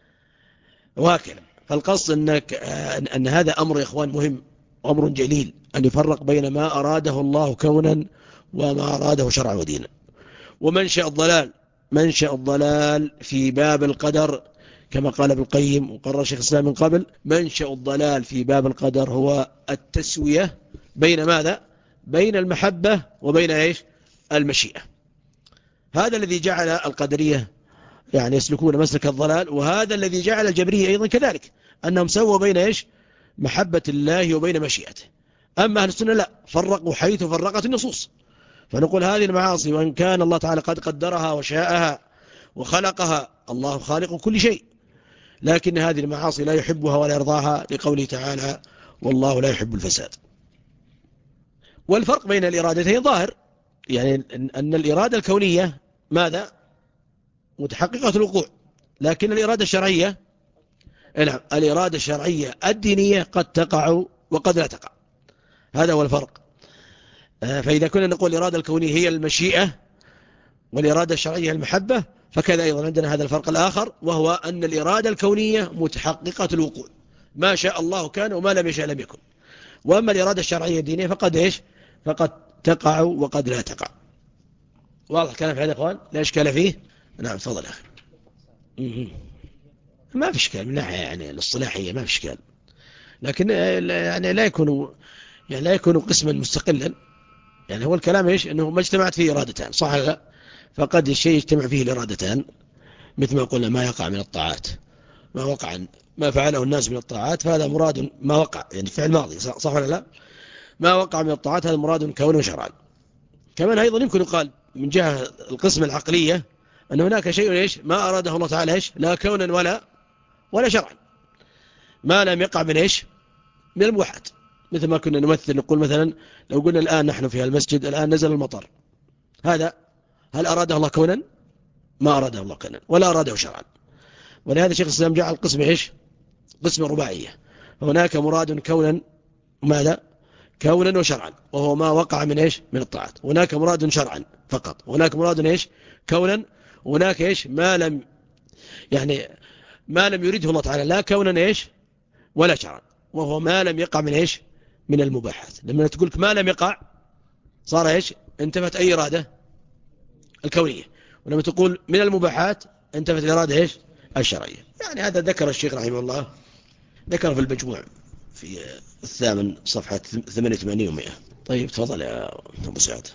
وهكذا. فالقصد أنك أن هذا أمر يا إخوان مهم، أمر جليل، أن يفرق بين ما أراده الله كونا وما أراده شرعا ودينا. ومنشأ الضلال منشأ الضلال في باب القدر كما قال ابن القيم وقرر شيخ الإسلام من قبل، منشأ الضلال في باب القدر هو التسوية بين ماذا؟ بين المحبة وبين إيش؟ المشيئة. هذا الذي جعل القدرية يعني يسلكون مسلك الضلال، وهذا الذي جعل الجبرية أيضا كذلك، أنهم سووا بين إيش؟ محبة الله وبين مشيئته. أما أهل السنة لا، فرقوا حيث فرقت النصوص. فنقول هذه المعاصي وإن كان الله تعالى قد قدرها وشاءها وخلقها، الله خالق كل شيء، لكن هذه المعاصي لا يحبها ولا يرضاها، لقوله تعالى والله لا يحب الفساد. والفرق بين الإرادتين ظاهر، يعني أن الإرادة الكونية ماذا؟ متحققة الوقوع، لكن الإرادة الشرعية، نعم، الإرادة الشرعية الدينية قد تقع وقد لا تقع. هذا هو الفرق. فإذا كنا نقول الإرادة الكونية هي المشيئة والإرادة الشرعية المحبة، فكذا أيضا عندنا هذا الفرق الآخر، وهو أن الإرادة الكونية متحققة الوقوع، ما شاء الله كان وما لم يشاء لم يكن. وأما الإرادة الشرعية الدينية فقد إيش؟ فقد تقع وقد لا تقع. واضح الكلام في هذا يا أخوان؟ لا إشكال فيه؟ نعم تفضل أخي. ما في إشكال من ناحية يعني الاصطلاحية، ما في إشكال، لكن يعني لا يكون يعني لا يكون قسما مستقلا. يعني هو الكلام إيش؟ أنه ما اجتمعت فيه إرادتان، صح ولا لا؟ فقد الشيء يجتمع فيه الإرادتان، مثل ما قلنا ما يقع من الطاعات، ما وقع ما فعله الناس من الطاعات فهذا مراد ما وقع، يعني فعل ماضي، صح ولا لا؟ ما وقع من الطاعات هذا مراد كونه شرعا. كمان أيضا يمكن يقال من جهة القسم العقلية أن هناك شيء إيش؟ ما أراده الله تعالى إيش؟ لا كونا ولا ولا شرعا، ما لم يقع من إيش؟ من المباحات. مثل ما كنا نمثل نقول مثلا لو قلنا الآن نحن في المسجد الآن نزل المطر، هذا هل أراده الله كونا؟ ما أراده الله كونا ولا أراده شرعا. ولهذا شيخ الإسلام جعل القسم إيش؟ قسم رباعية. هناك مراد كونا، ماذا؟ كونا وشرعا، وهو ما وقع من إيش؟ من الطاعات. هناك مراد شرعا فقط، هناك مراد إيش؟ كونا، هناك إيش؟ ما لم يعني ما لم يريده الله تعالى لا كونا إيش؟ ولا شرعا، وهو ما لم يقع من إيش؟ من المباحات. لما تقول لك ما لم يقع صار إيش؟ انتفت أي إرادة؟ الكونية. ولما تقول من المباحات انتفت الإرادة إيش؟ الشرعية. يعني هذا ذكر الشيخ رحمه الله، ذكر في المجموع في الثامن صفحة ثمانية وثمانين ومئة. طيب تفضل يا أبو سعد.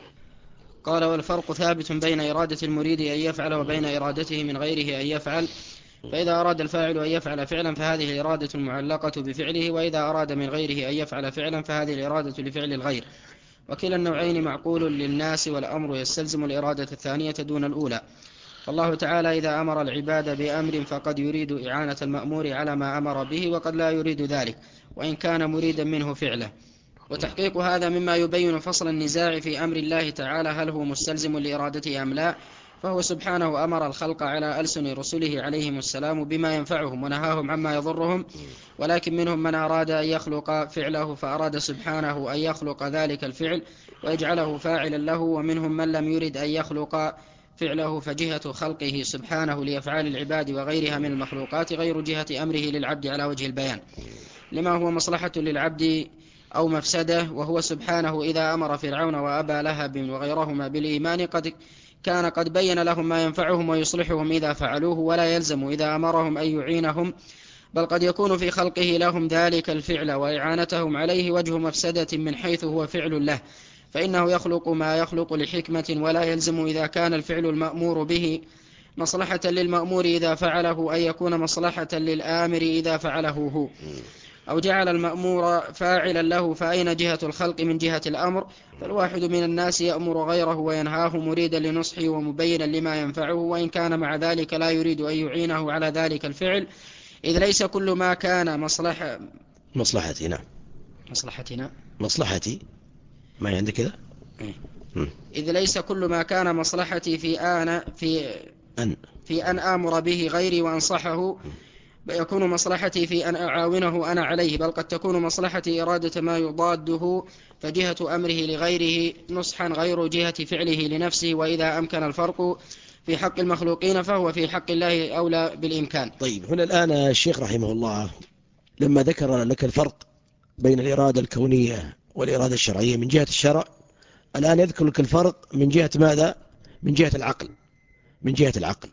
قال والفرق ثابت بين إرادة المريد أن يفعل وبين إرادته من غيره أن يفعل. فإذا أراد الفاعل أن يفعل فعلا فهذه الإرادة المعلقة بفعله، وإذا أراد من غيره أن يفعل فعلا فهذه الإرادة لفعل الغير. وكلا النوعين معقول للناس، والأمر يستلزم الإرادة الثانية دون الأولى. فالله تعالى إذا أمر العباد بأمر فقد يريد إعانة المأمور على ما أمر به، وقد لا يريد ذلك وإن كان مريدا منه فعله. وتحقيق هذا مما يبين فصل النزاع في أمر الله تعالى هل هو مستلزم لإرادته أم لا. فهو سبحانه أمر الخلق على ألسن رسله عليهم السلام بما ينفعهم ونهاهم عما يضرهم، ولكن منهم من أراد أن يخلق فعله فأراد سبحانه أن يخلق ذلك الفعل ويجعله فاعلا له، ومنهم من لم يرد أن يخلق فعله فجهة خلقه سبحانه لأفعال العباد وغيرها من المخلوقات غير جهة أمره للعبد على وجه البيان لما هو مصلحة للعبد أو مفسده. وهو سبحانه إذا أمر فرعون وأبا لهب وغيرهما بالإيمان قد كان قد بين لهم ما ينفعهم ويصلحهم إذا فعلوه، ولا يلزم إذا أمرهم أن يعينهم، بل قد يكون في خلقه لهم ذلك الفعل وإعانتهم عليه وجه مفسدة من حيث هو فعل له، فإنه يخلق ما يخلق لحكمة، ولا يلزم إذا كان الفعل المأمور به مصلحة للمأمور إذا فعله أن يكون مصلحة للآمر إذا فعله هو، أو جعل المأمور فاعلا له. فأين جهة الخلق من جهة الأمر؟ فالواحد من الناس يأمر غيره وينهاه مريدا لنصحه ومبينا لما ينفعه، وإن كان مع ذلك لا يريد أن يعينه على ذلك الفعل، إذ ليس كل ما كان مصلحة مصلحتنا مصلحتنا مصلحتي ما عندك كذا إيه؟ إذ ليس كل ما كان مصلحتي في آن في أن في أن آمر به غيري وأنصحه يكون مصلحتي في أن أعاونه أنا عليه، بل قد تكون مصلحتي إرادة ما يضاده، فجهة أمره لغيره نصحا غير جهة فعله لنفسه. وإذا أمكن الفرق في حق المخلوقين فهو في حق الله أولى بالإمكان. طيب هنا الآن الشيخ رحمه الله لما ذكر لك الفرق بين الإرادة الكونية والإرادة الشرعية من جهة الشرع، الآن يذكر لك الفرق من جهة ماذا؟ من جهة العقل. من جهة العقل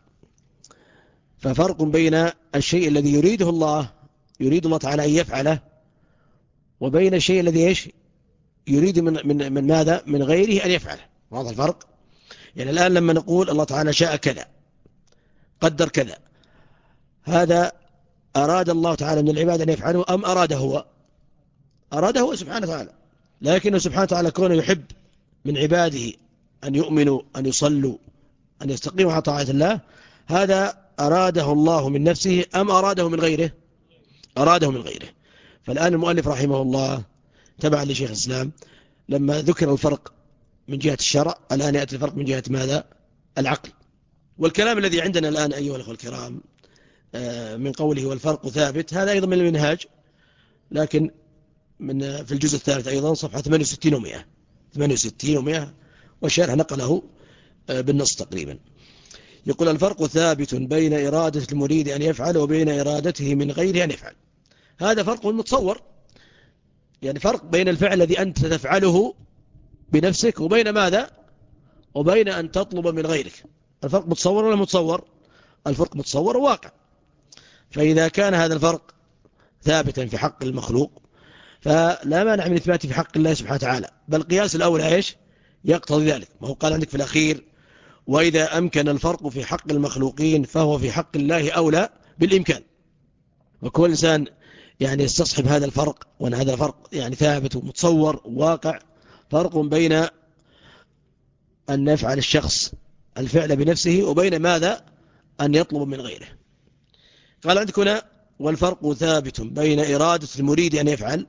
ففرق بين الشيء الذي يريده الله يريد الله تعالى أن يفعله، وبين الشيء الذي إيش؟ يريد من, من, من ماذا؟ من غيره أن يفعله. واضح الفرق؟ يعني الآن لما نقول الله تعالى شاء كذا قدر كذا، هذا أراد الله تعالى من العباد أن يفعله أم أراد هو؟ أراد هو سبحانه وتعالى، لكنه سبحانه وتعالى كونه يحب من عباده أن يؤمنوا، أن يصلوا، أن يستقيموا على طاعة الله، هذا أراده الله من نفسه أم أراده من غيره؟ أراده من غيره. فالآن المؤلف رحمه الله تبعا لشيخ الإسلام لما ذكر الفرق من جهة الشرع، الآن يأتي الفرق من جهة ماذا؟ العقل. والكلام الذي عندنا الآن أيها الأخوة الكرام من قوله والفرق ثابت، هذا أيضا من المنهاج، لكن من في الجزء الثالث أيضا صفحة ثمانية وستين ومئة ثمانية وستين ومئة والشارح نقله بالنص تقريبا. يقول الفرق ثابت بين إرادة المريد أن يفعل وبين إرادته من غيره أن يفعل. هذا فرق متصور، يعني فرق بين الفعل الذي أنت تفعله بنفسك وبين ماذا؟ وبين أن تطلب من غيرك. الفرق متصور ولا متصور؟ الفرق متصور وواقع. فإذا كان هذا الفرق ثابتا في حق المخلوق فلا مانع من إثباته في حق الله سبحانه وتعالى، بل قياس الأول إيش يقتضي ذلك. ما هو قال عندك في الأخير وإذا أمكن الفرق في حق المخلوقين فهو في حق الله أولى بالإمكان. وكل إنسان يعني يستصحب هذا الفرق، وأن هذا الفرق يعني ثابت ومتصور وواقع، فرق بين أن يفعل الشخص الفعل بنفسه وبين ماذا؟ أن يطلب من غيره. قال عندك هنا والفرق ثابت بين إرادة المريد أن يفعل.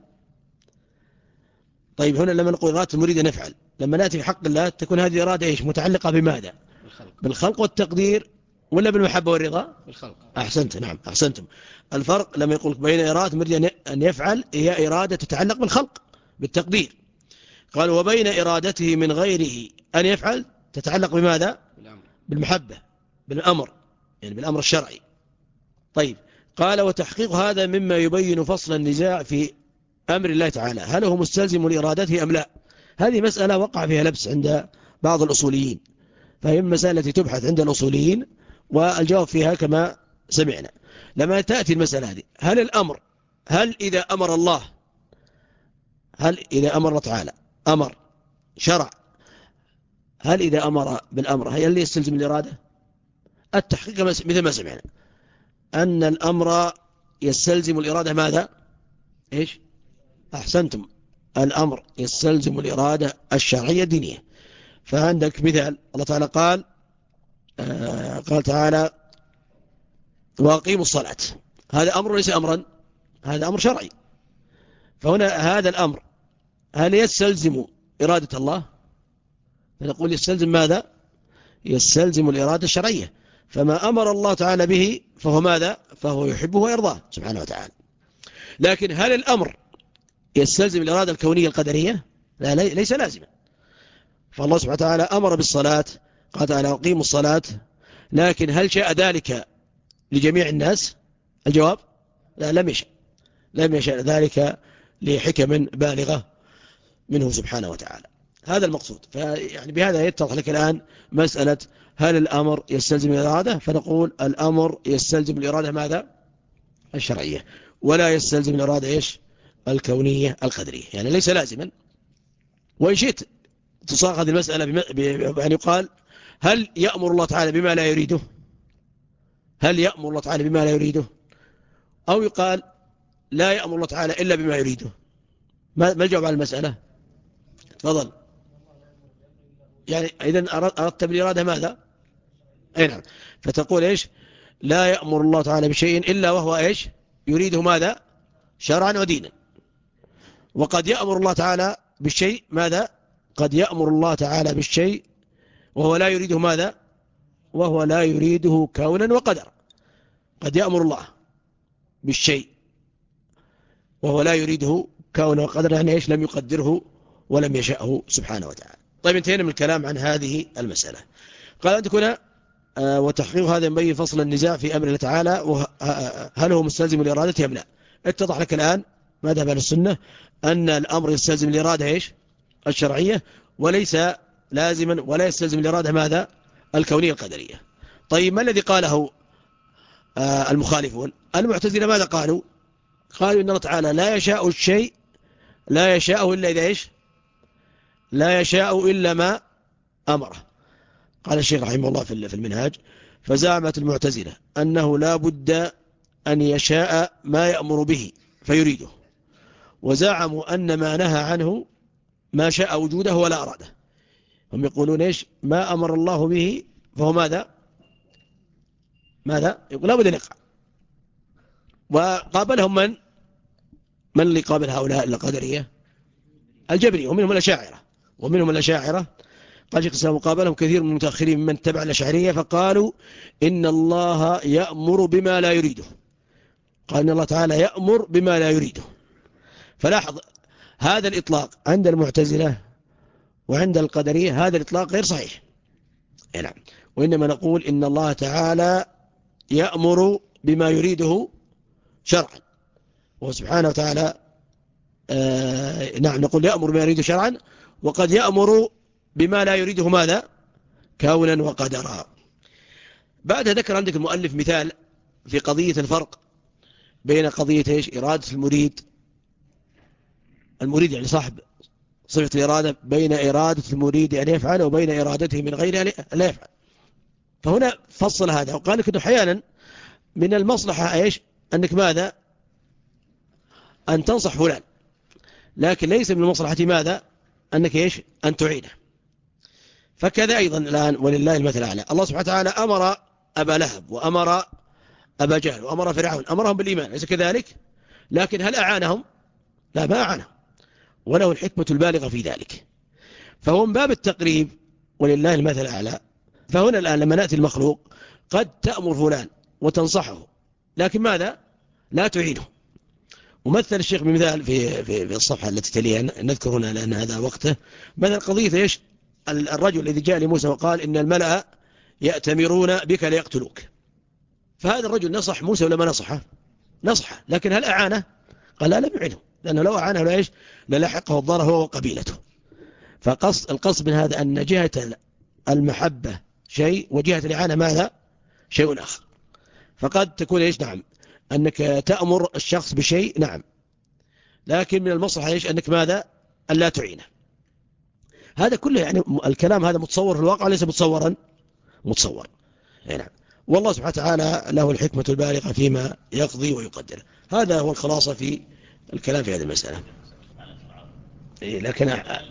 طيب هنا لما نقول إرادة المريد أن يفعل، لما نأتي في حق الله تكون هذه الإرادة إيش؟ متعلقة بماذا؟ بالخلق, بالخلق والتقدير ولا بالمحبة والرضا؟ بالخلق. أحسنت، نعم أحسنتم. الفرق لما يقول بين إرادة المريد أن يفعل هي إرادة تتعلق بالخلق بالتقدير. قال وبين إرادته من غيره أن يفعل تتعلق بماذا؟ بالأمر. بالمحبة بالأمر، يعني بالأمر الشرعي. طيب قال وتحقيق هذا مما يبين فصل النزاع في أمر الله تعالى، هل هو مستلزم لإرادته أم لا؟ هذه مسألة وقع فيها لبس عند بعض الأصوليين، فهي مسألة التي تبحث عند الأصوليين والجواب فيها كما سمعنا. لما تأتي المسألة هذه، هل الأمر هل إذا أمر الله هل إذا أمر الله تعالى أمر شرع، هل إذا أمر بالأمر هل يستلزم الإرادة؟ التحقيق مثل ما سمعنا أن الأمر يستلزم الإرادة ماذا؟ إيش؟ أحسنتم، الأمر يستلزم الإرادة الشرعية الدينية. فعندك مثال الله تعالى قال آه قال تعالى وأقيموا الصلاة، هذا أمر ليس أمرا؟ هذا أمر شرعي. فهنا هذا الأمر هل يستلزم إرادة الله؟ فنقول يستلزم ماذا؟ يستلزم الإرادة الشرعية. فما أمر الله تعالى به فهو ماذا؟ فهو يحبه ويرضاه سبحانه وتعالى. لكن هل الأمر يستلزم الإرادة الكونية القدرية؟ لا ليس لازما. فالله سبحانه وتعالى أمر بالصلاة، قال تعالى أقيموا الصلاة، لكن هل شاء ذلك لجميع الناس؟ الجواب لا، لم يشاء لم يشاء ذلك لحكم بالغة منه سبحانه وتعالى. هذا المقصود. فيعني بهذا يتضح لك الآن مسألة هل الأمر يستلزم الإرادة؟ فنقول الأمر يستلزم الإرادة ماذا؟ الشرعية، ولا يستلزم الإرادة إيش؟ الكونية القدرية، يعني ليس لازما. وإن شئت تصاغ هذه المسألة بأن يقال هل يأمر الله تعالى بما لا يريده؟ هل يأمر الله تعالى بما لا يريده؟ أو يقال لا يأمر الله تعالى إلا بما يريده. ما الجواب على المسألة؟ تفضل. يعني إذن أردت بالإرادة ماذا؟ أي نعم. فتقول إيش؟ لا يأمر الله تعالى بشيء إلا وهو إيش؟ يريده ماذا؟ شرعا ودينا. وقد يأمر الله تعالى بالشيء ماذا؟ قد يأمر الله تعالى بالشيء وهو لا يريده ماذا؟ وهو لا يريده كونا وقدرا. قد يأمر الله بالشيء وهو لا يريده كونا وقدرا، يعني إيش؟ لم يقدره ولم يشأه سبحانه وتعالى. طيب انتهينا من الكلام عن هذه المسألة. قال عندك هنا آه وتحقيق هذا ينبغي فصل النزاع في أمر الله تعالى هل هو مستلزم الإرادة أم لا. اتضح لك الآن ماذا بين السنة أن الأمر يستلزم الإرادة إيش؟ الشرعية، وليس لازما ولا يستلزم الإرادة ماذا؟ الكونية القدرية. طيب ما الذي قاله آه المخالفون؟ المعتزلة ماذا قالوا؟ قالوا إن الله تعالى لا يشاء الشيء لا يشاءه إلا إذا إيش؟ لا يشاء إلا ما أمره. قال الشيخ رحمه الله في المنهاج: فزعمت المعتزلة أنه لا بد أن يشاء ما يأمر به فيريده، وزعموا أن ما نهى عنه ما شاء وجوده ولا أراده. هم يقولون إيش؟ ما أمر الله به فهو ماذا؟ ماذا؟ يقول لا بد أن يقع. وقابلهم من؟ من اللي قابل هؤلاء القدرية؟ الجبرية، ومنهم الأشاعرة ومنهم الأشاعرة قال شيخ الإسلام: وقابلهم كثير من المتأخرين ممن تبع الأشعرية فقالوا إن الله يأمر بما لا يريده. قال إن الله تعالى يأمر بما لا يريده. فلاحظ هذا الإطلاق عند المعتزلة وعند القدرية، هذا الإطلاق غير صحيح. نعم. وإنما نقول إن الله تعالى يأمر بما يريده شرعا، وسبحانه وتعالى آه نعم نقول يأمر بما يريده شرعا، وقد يأمر بما لا يريده ماذا؟ كونا وقدرا. بعد ذكر عندك المؤلف مثال في قضية الفرق بين قضية إيش؟ إرادة المريد، المريد يعني صاحب صفة الإرادة، بين إرادة المريد أن يفعل وبين إرادته من غير أن لا يفعل. فهنا فصل هذا وقال لك أنه أحيانا من المصلحة إيش؟ أنك ماذا؟ أن تنصح فلان، لكن ليس من المصلحة ماذا؟ أنك إيش؟ أن تعينه. فكذا أيضا الآن ولله المثل الأعلى، الله سبحانه وتعالى أمر أبا لهب وأمر أبا جهل وأمر فرعون، أمرهم بالإيمان، ليس كذلك؟ لكن هل أعانهم؟ لا، ما أعانهم، وله الحكمة البالغة في ذلك. فهو من باب التقريب ولله المثل الأعلى. فهنا الآن لما نأتي المخلوق قد تأمر فلان وتنصحه، لكن ماذا؟ لا تعينه. ومثل الشيخ بمثال في, في, في الصفحة التي تليها، نذكر هنا لأن هذا وقته، مثل قضية إيش؟ الرجل الذي جاء لموسى وقال إن الملأ يأتمرون بك ليقتلوك. فهذا الرجل نصح موسى ولا ما نصحه؟ نصحه، لكن هل أعانه؟ قال لا، لم يعينه، لأنه لو أعانه لا إيش؟ للحقه الضرر هو وقبيلته. فقصد القصد من هذا أن جهة المحبة شيء وجهة الإعانة ماذا؟ شيء آخر. فقد تكون إيش؟ نعم، أنك تأمر الشخص بشيء، نعم، لكن من المصلحة إيش؟ أنك ماذا؟ أن لا تعينه. هذا كله يعني الكلام هذا متصور في الواقع ليس متصورا؟ متصور. نعم. والله سبحانه وتعالى له الحكمة البالغة فيما يقضي ويقدر. هذا هو الخلاصة في الكلام في هذه المسألة. إيه، لكن أ...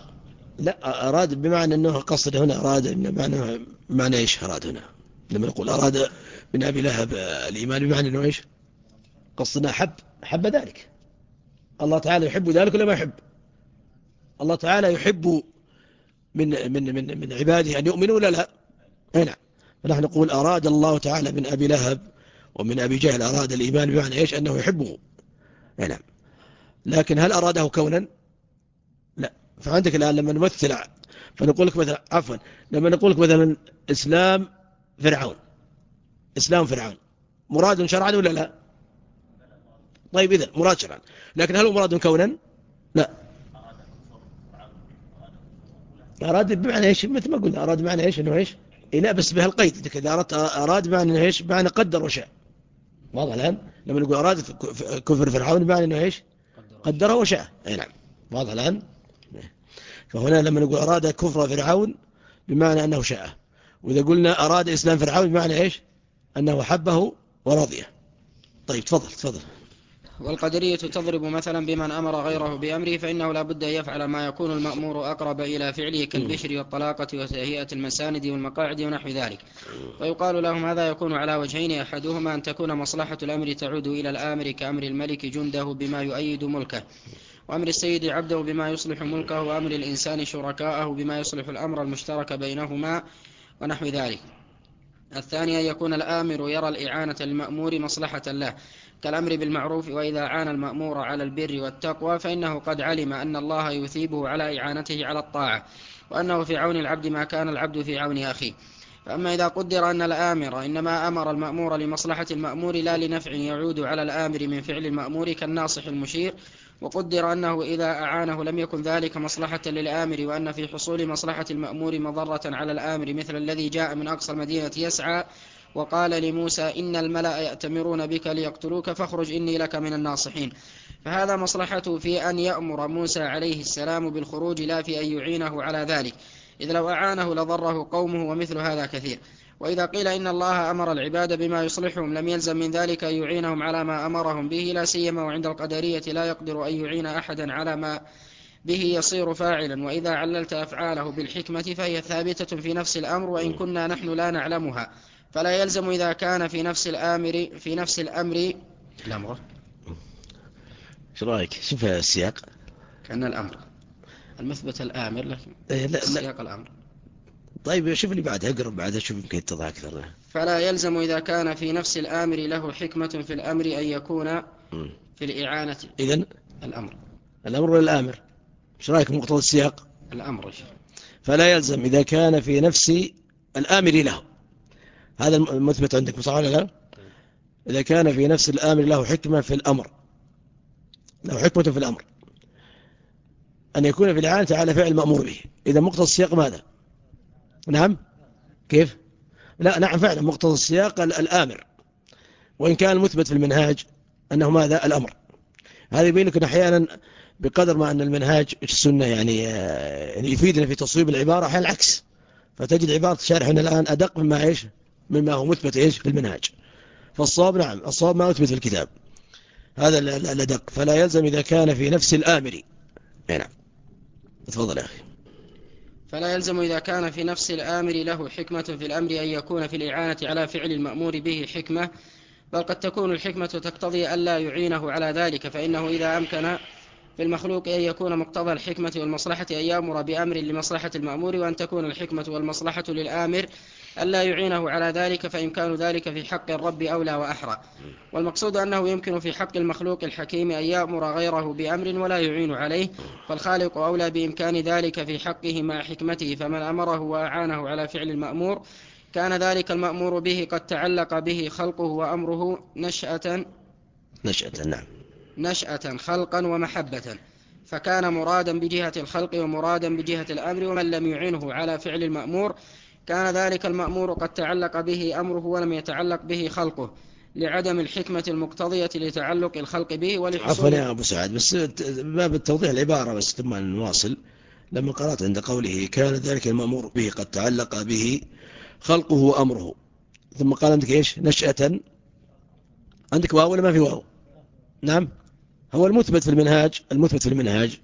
لا، أراد بمعنى أنه قصد هنا، أراد بمعنى معنى إيش أراد هنا لما نقول أراد من أبي لهب الإيمان، بمعنى أنه إيش؟ قصدنا حب حب ذلك. الله تعالى يحب ذلك ولا ما يحب؟ الله تعالى يحب من من من من عباده أن يؤمنوا ولا لا؟ نعم. فنحن نقول أراد الله تعالى من أبي لهب ومن أبي جهل أراد الإيمان، بمعنى إيش؟ أنه يحبه. نعم. لكن هل أراده كونا؟ لا. فعندك الآن لما نمثل، فنقول لك مثلا، عفوا، لما نقول لك مثلا إسلام فرعون، إسلام فرعون مراد شرعا ولا لا؟ طيب إذا مراد شرعا، لكن هل هو مراد كونا؟ لا. أراد بمعنى إيش؟ مثل ما قلنا أراد بمعنى إيش؟ إنه إيش؟ إيه لا، بس بهالقيد كذا أراد أراد بمعنى إيش؟ بمعنى قدر وشاء. واضح الآن؟ لما نقول أراد كفر فرعون بمعنى إنه إيش؟ قدره وشاء. أي نعم. واضح الآن؟ فهنا لما نقول أراد كفر فرعون بمعنى أنه شاء، وإذا قلنا أراد إسلام فرعون بمعنى إيش؟ أنه حبه ورضيه. طيب تفضل تفضل. والقدرية تضرب مثلا بمن أمر غيره بأمره، فإنه لا بد أن يفعل ما يكون المأمور أقرب إلى فعله كالبشر والطلاقة وتهيئة المساند والمقاعد ونحو ذلك. ويقال لهم هذا يكون على وجهين: أحدهما أن تكون مصلحة الأمر تعود إلى الآمر كأمر الملك جنده بما يؤيد ملكه، وأمر السيد عبده بما يصلح ملكه، وأمر الإنسان شركاءه بما يصلح الأمر المشترك بينهما ونحو ذلك. الثاني أن يكون الآمر يرى الإعانة للمأمور مصلحة له كالأمر بالمعروف، وإذا عان المأمور على البر والتقوى فإنه قد علم أن الله يثيبه على إعانته على الطاعة، وأنه في عون العبد ما كان العبد في عون أخيه. فأما إذا قدر أن الآمر إنما أمر المأمور لمصلحة المأمور لا لنفع يعود على الآمر من فعل المأمور كالناصح المشير، وقدر أنه إذا أعانه لم يكن ذلك مصلحة للآمر، وأن في حصول مصلحة المأمور مضرة على الآمر، مثل الذي جاء من أقصى المدينة يسعى وقال لموسى إن الملأ يأتمرون بك ليقتلوك فاخرج إني لك من الناصحين. فهذا مصلحته في أن يأمر موسى عليه السلام بالخروج لا في أن يعينه على ذلك، إذ لو أعانه لضره قومه، ومثل هذا كثير. وإذا قيل إن الله أمر العباد بما يصلحهم لم يلزم من ذلك أن يعينهم على ما أمرهم به، لا سيما وعند القدرية لا يقدر أن يعين أحدا على ما به يصير فاعلا. وإذا عللت أفعاله بالحكمة فهي ثابتة في نفس الأمر وإن كنا نحن لا نعلمها، فلا يلزم إذا كان في نفس الأمر في نفس الأمر الأمر. شو رأيك؟ شوف السياق كأن الأمر المثبت الآمر لكن إيه لا سياق لا. الأمر. طيب شوف اللي بعدها، اقرب بعدها شوف يمكن يتضح أكثر. فلا يلزم إذا كان في نفس الآمر له حكمة في الأمر أن يكون في الإعانة. إذن الأمر الأمر ولا الآمر؟ شو رأيك مقتضى السياق؟ الأمر. فلا يلزم إذا كان في نفس الآمر له، هذا المثبت عندك صح ولا لا؟ إذا كان في نفس الآمر له حكمة في الأمر، له حكمة في الأمر أن يكون في الإعانة على فعل مأمور به. إذا مقتضى السياق ماذا؟ نعم كيف؟ لا نعم فعلا مقتضى السياق الآمر، وإن كان المثبت في المنهاج أنه ماذا؟ الأمر. هذا يبين لك أحيانا بقدر ما أن المنهاج السنة يعني يفيدنا في تصويب العبارة، أحيانا العكس، فتجد عبارة شارحنا الآن أدق مما إيش مما هو مثبت إيش في المنهاج. فالصواب نعم الصواب ما مثبت في الكتاب، هذا الأدق. فلا يلزم إذا كان في نفس الآمر. نعم تفضل يا أخي. فلا يلزم إذا كان في نفس الآمر له حكمة في الأمر أن يكون في الإعانة على فعل المأمور به حكمة، بل قد تكون الحكمة تقتضي ألا يعينه على ذلك، فإنه إذا أمكن في المخلوق أن يكون مقتضى الحكمة والمصلحة أن يأمر بأمر لمصلحة المأمور، وأن تكون الحكمة والمصلحة للآمر ألا يعينه على ذلك، فإمكان ذلك في حق الرب أولى وأحرى. والمقصود أنه يمكن في حق المخلوق الحكيم أن يأمر غيره بأمر ولا يعين عليه، فالخالق أولى بإمكان ذلك في حقه مع حكمته، فمن أمره وأعانه على فعل المأمور كان ذلك المأمور به قد تعلق به خلقه وأمره نشأة نشأة نعم نشأة خلقا ومحبة، فكان مرادا بجهة الخلق ومرادا بجهة الأمر. ومن لم يعنه على فعل المأمور كان ذلك المأمور قد تعلق به أمره ولم يتعلق به خلقه، لعدم الحكمة المقتضية لتعلق الخلق به ولحصول. عفوا يا أبو سعد، بس باب التوضيح العبارة بس ثم نواصل. لما قرأت عند قوله كان ذلك المأمور به قد تعلق به خلقه وأمره، ثم قال عندك إيش؟ نشأة. عندك واو ولا ما في واو؟ نعم هو المثبت في المنهاج، المثبت في المنهاج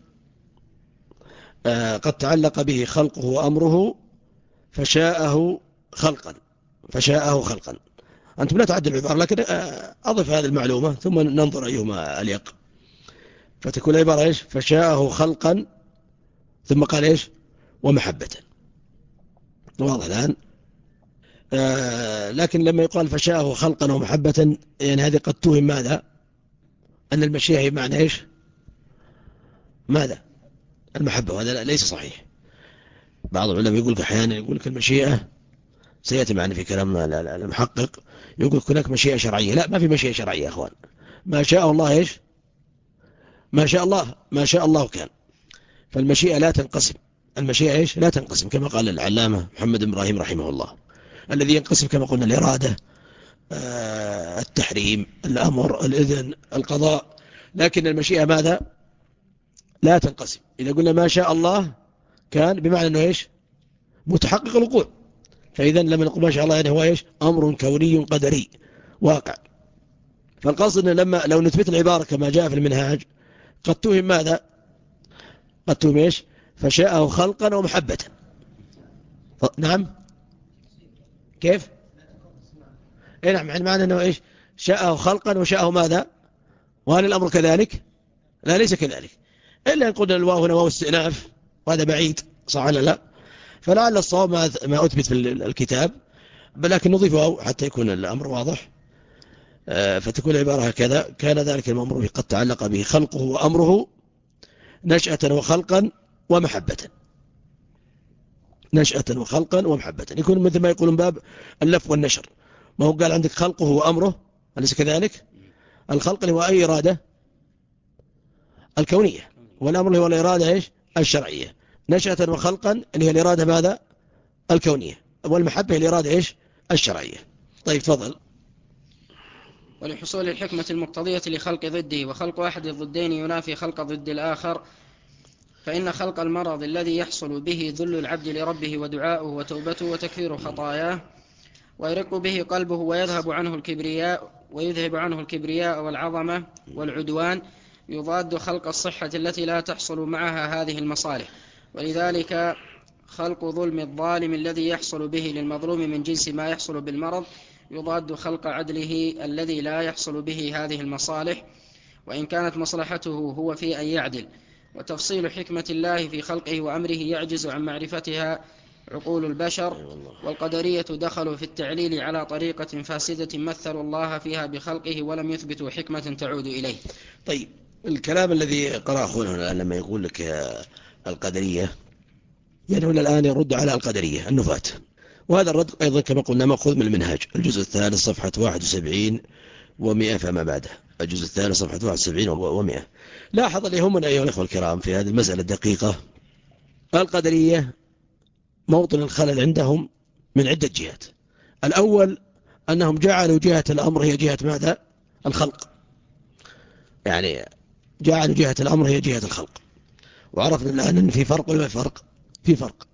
آه قد تعلق به خلقه وأمره فشاءه خلقا، فشاءه خلقا. أنتم لا تعدل العبارة، لكن آه أضف هذه المعلومة ثم ننظر أيهما أليق. فتكون العبارة إيش؟ فشاءه خلقا ثم قال إيش؟ ومحبة. واضح الآن؟ آه لكن لما يقال فشاءه خلقا ومحبة، يعني هذه قد توهم ماذا؟ أن المشيئة هي معنى إيش؟ ماذا؟ المحبة، وهذا ليس صحيح. بعض العلماء يقول لك أحيانا يقول لك المشيئة، سيأتي معنا في كلام المحقق، يقول لك هناك مشيئة شرعية. لا ما في مشيئة شرعية يا أخوان، ما شاء الله إيش؟ ما شاء الله ما شاء الله كان. فالمشيئة لا تنقسم، المشيئة إيش؟ لا تنقسم، كما قال العلامة محمد بن إبراهيم رحمه الله. الذي ينقسم كما قلنا الإرادة، آه التحريم، الأمر، الإذن، القضاء. لكن المشيئة ماذا؟ لا تنقسم. إذا قلنا ما شاء الله كان بمعنى أنه إيش؟ متحقق الوقوع. فإذا لما نقول ما شاء الله يعني هو إيش؟ أمر كوني قدري واقع. فالقصد أن لما لو نثبت العبارة كما جاء في المنهاج قد توهم ماذا؟ قد توهم إيش؟ فشاءه خلقا ومحبة. نعم كيف؟ إيه نعم، يعني معنى أنه إيش؟ شاءه خلقا وشاءه ماذا؟ وهل الأمر كذلك؟ لا ليس كذلك، إلا أن قلنا الواو هنا واو استئناف، وهذا بعيد صح ولا لا؟ فلعل الصواب ما أثبت في الكتاب، بل لكن نضيف واو حتى يكون الأمر واضح. فتكون العبارة هكذا: كان ذلك المأمور قد تعلق به خلقه وأمره نشأة وخلقا ومحبة. نشأة وخلقا ومحبة، يكون مثل ما يقولون باب اللف والنشر. ما هو قال عندك خلقه وأمره، أليس كذلك؟ الخلق اللي هو أي إرادة؟ الكونية. والأمر اللي هو الإرادة إيش؟ الشرعية. نشأة وخلقا اللي هي الإرادة ماذا؟ الكونية. والمحبة الإرادة إيش؟ الشرعية. طيب تفضل. ولحصول الحكمة المقتضية لخلق ضده، وخلق أحد الضدين ينافي خلق ضد الآخر، فإن خلق المرض الذي يحصل به ذل العبد لربه ودعاؤه وتوبته وتكفير خطاياه ويرق به قلبه ويذهب عنه الكبرياء ويذهب عنه الكبرياء والعظمة والعدوان يضاد خلق الصحة التي لا تحصل معها هذه المصالح. ولذلك خلق ظلم الظالم الذي يحصل به للمظلوم من جنس ما يحصل بالمرض يضاد خلق عدله الذي لا يحصل به هذه المصالح، وإن كانت مصلحته هو في أن يعدل. وتفصيل حكمة الله في خلقه وأمره يعجز عن معرفتها عقول البشر. والقدرية دخلوا في التعليل على طريقة فاسدة مثلوا الله فيها بخلقه ولم يثبتوا حكمة تعود إليه. طيب، الكلام الذي قرأ أخونا الآن لما يقول لك القدرية، يعني هنا الآن يرد على القدرية النفاة، وهذا الرد أيضا كما قلنا مأخوذ من المنهاج الجزء الثالث صفحة واحد وسبعين ومئة فما بعده، الجزء الثالث صفحة واحد وسبعين ومئة. لاحظ اللي هم أيها الأخوة الكرام في هذه المسألة الدقيقة، القدرية موطن الخلل عندهم من عدة جهات. الأول أنهم جعلوا جهة الأمر هي جهة ماذا؟ الخلق، يعني جعلوا جهة الأمر هي جهة الخلق، وعرفنا الآن أن في فرق ولا فرق؟ في فرق.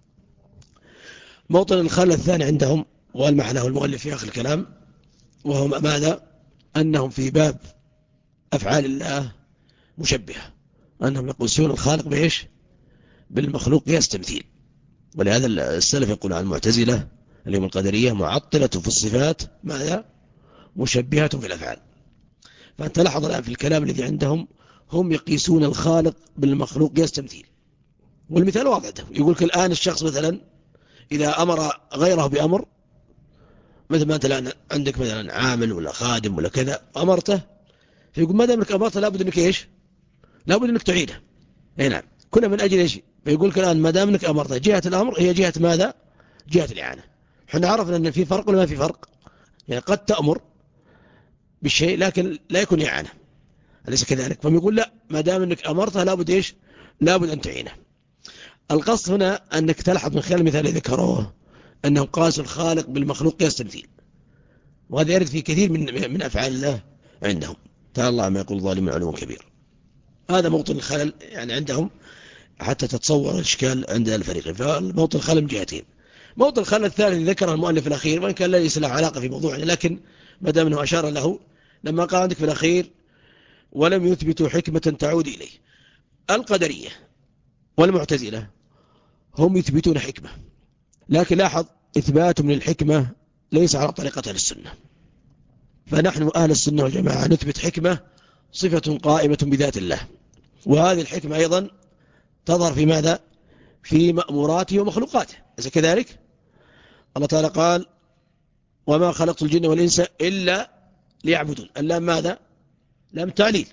موطن الخلل الثاني عندهم والمح له المؤلف في آخر الكلام، وهو ماذا؟ أنهم في باب أفعال الله مشبهة، أنهم يقيسون الخالق بإيش؟ بالمخلوق قياس تمثيل. ولهذا السلف يقول عن المعتزلة اللي هم القدرية معطلة في الصفات ماذا؟ مشبهة في الأفعال. فأنت لاحظ الآن في الكلام الذي عندهم هم يقيسون الخالق بالمخلوق قياس تمثيل. والمثال واضح، يقول لك الآن الشخص مثلا إذا أمر غيره بأمر، مثل ما أنت الآن عندك مثلا عامل ولا خادم ولا كذا أمرته، فيقول ما دام انك أمرته لابد أنك إيش؟ لابد أنك تعيده. أي نعم، كنا من أجل إيش؟ فيقول لك الآن ما دام انك أمرته جهة الأمر هي جهة ماذا؟ جهة الإعانة. احنا عرفنا أن في فرق ولا ما في فرق؟ يعني قد تأمر بالشيء لكن لا يكون إعانة، أليس كذلك؟ فيقول لا، ما دام انك أمرته لابد إيش؟ لابد أن تعينه. القصد هنا أنك تلحظ من خلال المثال الذي ذكروه أنهم قاسوا الخالق بالمخلوق قياس تمثيل، وهذا يرد في كثير من من أفعال الله عندهم. تعالى الله ما يقول ظالم علو كبير. هذا موطن الخلل يعني عندهم حتى تتصور الإشكال عند الفريقين. فالموطن الخلل من جهتين. موطن الخلل الثالث ذكره المؤلف في الأخير، وإن كان ليس له علاقة في موضوعنا، لكن ما دام أنه أشار له لما قال عندك في الأخير ولم يثبتوا حكمة تعود إليه. القدرية والمعتزلة هم يثبتون حكمة، لكن لاحظ إثباتهم للحكمة ليس على طريقة أهل السنة. فنحن أهل السنة والجماعة نثبت حكمة صفة قائمة بذات الله، وهذه الحكمة أيضا تظهر في ماذا؟ في مأموراته ومخلوقاته، إذا كذلك الله تعالى قال وما خلقت الجن والإنس إلا ليعبدون. اللام ماذا؟ لام تعليل.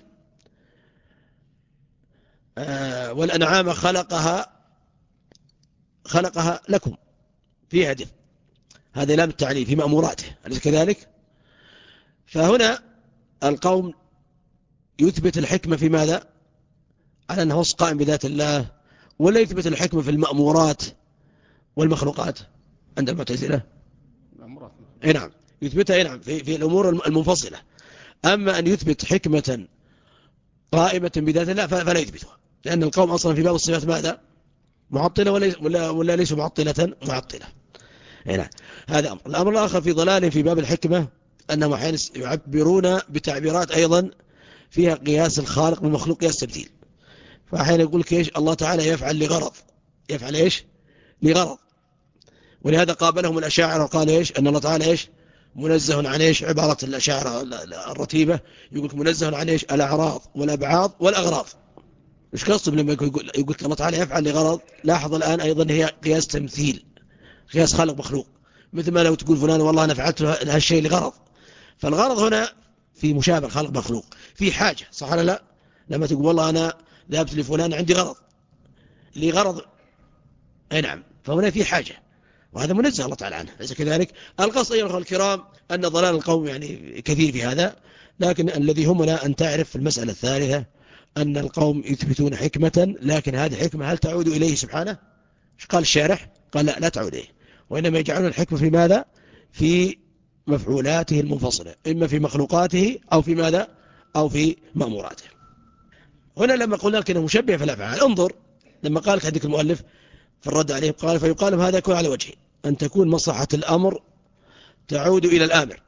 آه والأنعام خلقها خلقها لكم في هدف، هذا لام التعليل في مأموراته، أليس كذلك؟ فهنا القوم يثبت الحكمة في ماذا؟ على أنه قائم بذات الله، ولا يثبت الحكمة في المأمورات والمخلوقات عند المعتزلة؟ المأمورات اي نعم يثبتها، اي نعم في, في الأمور المنفصلة. أما أن يثبت حكمة قائمة بذات الله فلا يثبتها، لأن القوم أصلا في باب الصفات ماذا؟ معطلة ولا, ولا ليسوا معطلة؟ معطلة. اي نعم. هذا أمر. الأمر الآخر في ضلال في باب الحكمة أنهم أحيانا يعبرون بتعبيرات أيضا فيها قياس الخالق بالمخلوق قياس تمثيل. فأحيانا يقول لك إيش؟ الله تعالى يفعل لغرض، يفعل إيش؟ لغرض. ولهذا قابلهم الأشاعرة وقال إيش؟ أن الله تعالى إيش؟ منزه عن إيش؟ عبارة الأشاعرة الرتيبة يقول لك منزه عن إيش؟ الأعراض والأبعاض والأغراض. إيش قصد لما يقول يقول لك الله تعالى يفعل لغرض؟ لاحظ الآن أيضا هي قياس تمثيل، قياس خالق مخلوق. مثل ما لو تقول فلان والله أنا فعلت هالشيء لغرض، فالغرض هنا في مشابه خالق مخلوق، في حاجة، صح ولا لا؟ لما تقول والله أنا ذهبت لفلان عندي غرض لغرض، أي نعم، فهنا في حاجة، وهذا منزه الله تعالى عنه، ليس كذلك؟ القصد أيها الأخوة الكرام أن ضلال القوم يعني كثير في هذا، لكن الذي همنا أن تعرف في المسألة الثالثة أن القوم يثبتون حكمة، لكن هذه الحكمة هل تعود إليه سبحانه؟ ايش قال الشارح؟ قال لا لا تعود إليه، وإنما يجعلون الحكمة في ماذا؟ في مفعولاته المنفصلة، إما في مخلوقاته أو في ماذا؟ أو في مأموراته. هنا لما قلنا لك أنه مشبه في الأفعال، انظر لما قال عندك المؤلف في الرد عليه قال فيقال هذا يكون على وجهه أن تكون مصلحة الأمر تعود إلى الآمر.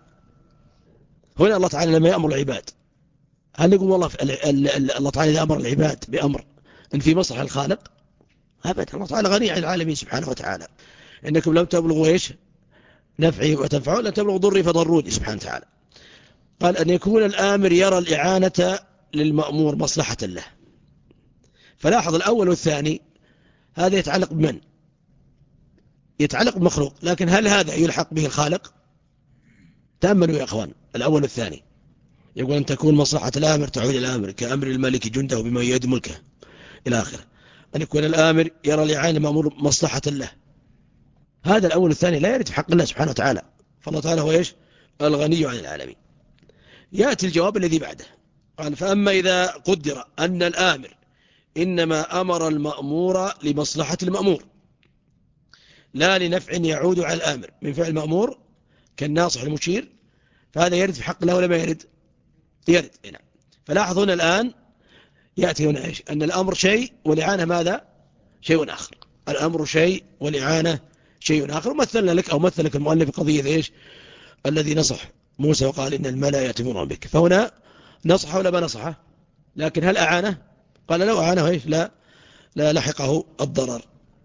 هنا الله تعالى لما يأمر العباد هل نقول والله الله تعالى إذا أمر العباد بأمر إن في مصلحة الخالق؟ أبدا، الله تعالى غني عن العالمين سبحانه وتعالى. إنكم لم تبلغوا إيش نفعي وتنفعوا لن تبلغوا ضري فضروني سبحانه وتعالى. قال أن يكون الآمر يرى الإعانة للمأمور مصلحة له. فلاحظ الأول والثاني هذا يتعلق بمن؟ يتعلق بمخلوق، لكن هل هذا يلحق به الخالق؟ تأملوا يا أخوان الأول والثاني. يقول أن تكون مصلحة الآمر تعود إلى الآمر كأمر الملك جنده بما يد ملكه إلى آخره. أن يكون الآمر يرى الإعانة المأمور مصلحة له. هذا الأول والثاني لا يرد في حق الله سبحانه وتعالى. فالله تعالى هو إيش؟ الغني عن العالمين. يأتي الجواب الذي بعده قال فأما إذا قدر أن الآمر إنما أمر المأمور لمصلحة المأمور لا لنفع يعود على الآمر من فعل المأمور كالناصح المشير، فهذا يرد في حق الله ولا ما يرد؟ يرد. نعم. فلاحظ هنا الآن يأتي هنا إيش؟ أن الأمر شيء والإعانة ماذا؟ شيء آخر. الأمر شيء والإعانة شيء آخر. مثلنا لك أو مثل لك المؤلف قضية إيش؟ الذي نصح موسى وقال إن الملأ يأتمرون بك، فهنا نصحه ولا ما نصحه؟ لكن هل أعانه؟ قال لو أعانه إيش؟ لا لا لحقه الضرر.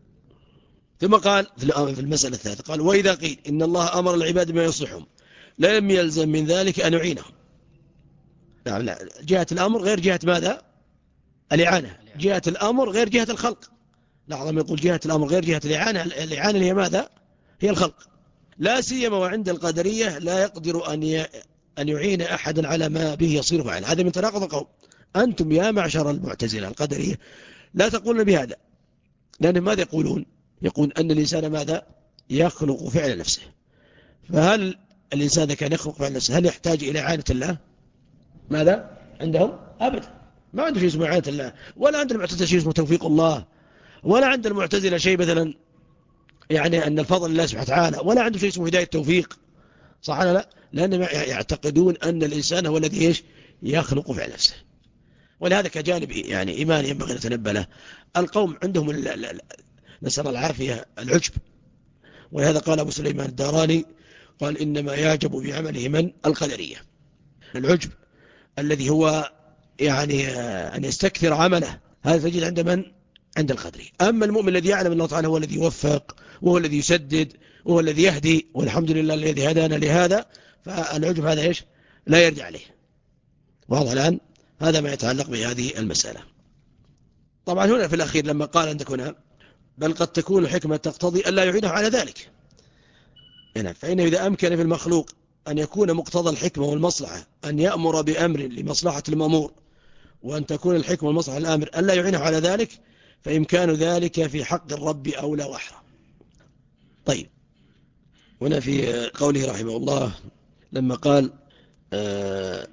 ثم قال في المسألة الثالثة قال وإذا قيل إن الله أمر العباد بما يصلحهم لم يلزم من ذلك أن يعينهم. نعم لا، جهة الأمر غير جهة ماذا؟ الإعانة. جهة الأمر غير جهة الخلق. لاحظ ما يقول جهة الأمر غير جهة الإعانة. الإعانة هي ماذا؟ هي الخلق. لا سيما وعند القدرية لا يقدر أن أن يعين أحدا على ما به يصير فعل. هذا من تناقض القول. أنتم يا معشر المعتزلة القدرية لا تقولون بهذا، لأن ماذا يقولون؟ يقول أن الإنسان ماذا؟ يخلق فعل نفسه. فهل الإنسان إذا كان يخلق فعل نفسه هل يحتاج إلى إعانة الله؟ ماذا؟ عندهم؟ أبدا، ما عنده شيء اسمه إعانة الله، ولا عند المعتزلة شيء اسمه توفيق الله، ولا عند المعتزلة شيء مثلا يعني أن الفضل لله سبحانه وتعالى، ولا عنده شيء اسمه هداية توفيق. صح ولا لا؟ لأنهم يعتقدون أن الإنسان هو الذي إيش؟ يخلق فعل نفسه. ولهذا كجانب يعني إيمان ينبغي أن نتنبه له. القوم عندهم نسأل العافية العجب، ولهذا قال أبو سليمان الداراني قال إنما يعجب بعمله من القدرية. العجب الذي هو يعني أن يستكثر عمله هذا تجد عند من؟ عند القدري. أما المؤمن الذي يعلم أن الله تعالى هو الذي يوفق وهو الذي يسدد وهو الذي يهدي والحمد لله الذي هدانا لهذا، فالعجب هذا إيش؟ لا يرجع عليه. واضح الآن؟ هذا ما يتعلق بهذه المسألة. طبعا هنا في الأخير لما قال عندك هنا بل قد تكون الحكمة تقتضي ألا يعينه على ذلك. يعني فإنه إذا أمكن في المخلوق أن يكون مقتضى الحكمة والمصلحة أن يأمر بأمر لمصلحة المأمور وأن تكون الحكمة والمصلحة الآمر ألا يعينه على ذلك فإمكان ذلك في حق الرب أولى وأحرى. طيب هنا في قوله رحمه الله لما قال آه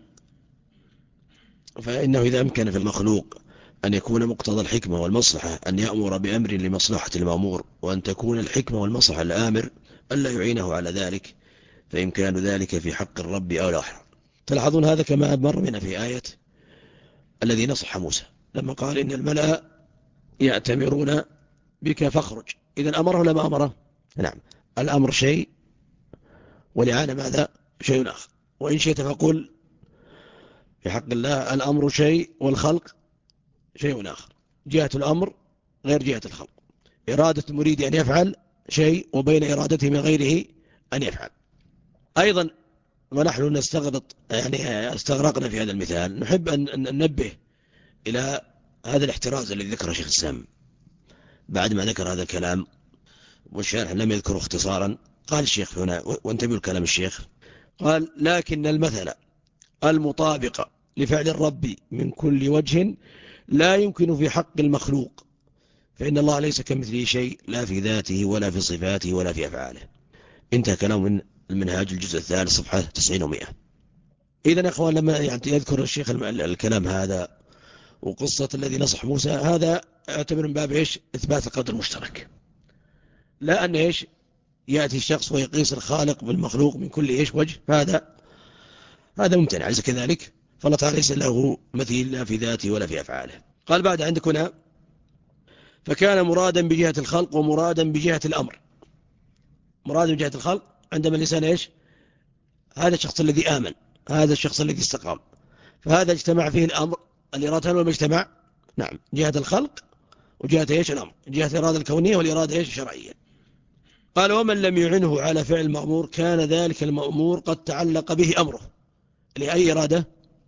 فإنه إذا أمكن في المخلوق أن يكون مقتضى الحكمة والمصلحة أن يأمر بأمر لمصلحة المأمور وأن تكون الحكمة والمصلحة الآمر ألا يعينه على ذلك فإمكان ذلك في حق الرب أولى وأحرى. تلاحظون هذا كما مر بنا في آية الذي نصح موسى لما قال إن الملأ يأتمرون بك فاخرج. إذن أمره ولا ما أمره؟ نعم، الأمر شيء والإعانة ماذا؟ شيء آخر. وإن شئت فقل في حق الله الأمر شيء والخلق شيء آخر. جهة الأمر غير جهة الخلق. إرادة المريد أن يفعل شيء وبين إرادته من غيره أن يفعل. أيضا ونحن نستغرق يعني استغرقنا في هذا المثال نحب أن ننبه إلى هذا الاحتراز الذي ذكره شيخ الإسلام بعد ما ذكر هذا الكلام والشارح لم يذكره اختصارا. قال الشيخ هنا وانتبهوا الكلام الشيخ قال لكن المثل المطابق لفعل الرب من كل وجه لا يمكن في حق المخلوق فإن الله ليس كمثله شيء لا في ذاته ولا في صفاته ولا في أفعاله. انتهى كلام من المنهاج الجزء الثالث صفحة تسعين ومئة. إذن يا أخوان لما يعني يذكر الشيخ الكلام هذا وقصة الذي نصح موسى هذا اعتبر من باب إيش؟ إثبات القدر المشترك، لا أن إيش يأتي الشخص ويقيس الخالق بالمخلوق من كل إيش وجه، فهذا هذا ممتنع. ليس كذلك فالله تعالى ليس له مثيل لا في ذاته ولا في أفعاله. قال بعد عندك هنا فكان مرادا بجهة الخلق ومرادا بجهة الأمر. مرادا بجهة الخلق عندما الإنسان إيش؟ هذا الشخص الذي آمن، هذا الشخص الذي استقام، فهذا اجتمع فيه الأمر الإرادة ولا ما اجتمع؟ نعم، جهة الخلق وجهة إيش؟ الأمر، جهة الإرادة الكونية والإرادة إيش؟ الشرعية. قال ومن لم يعنه على فعل المأمور كان ذلك المأمور قد تعلق به أمره. لأي إرادة؟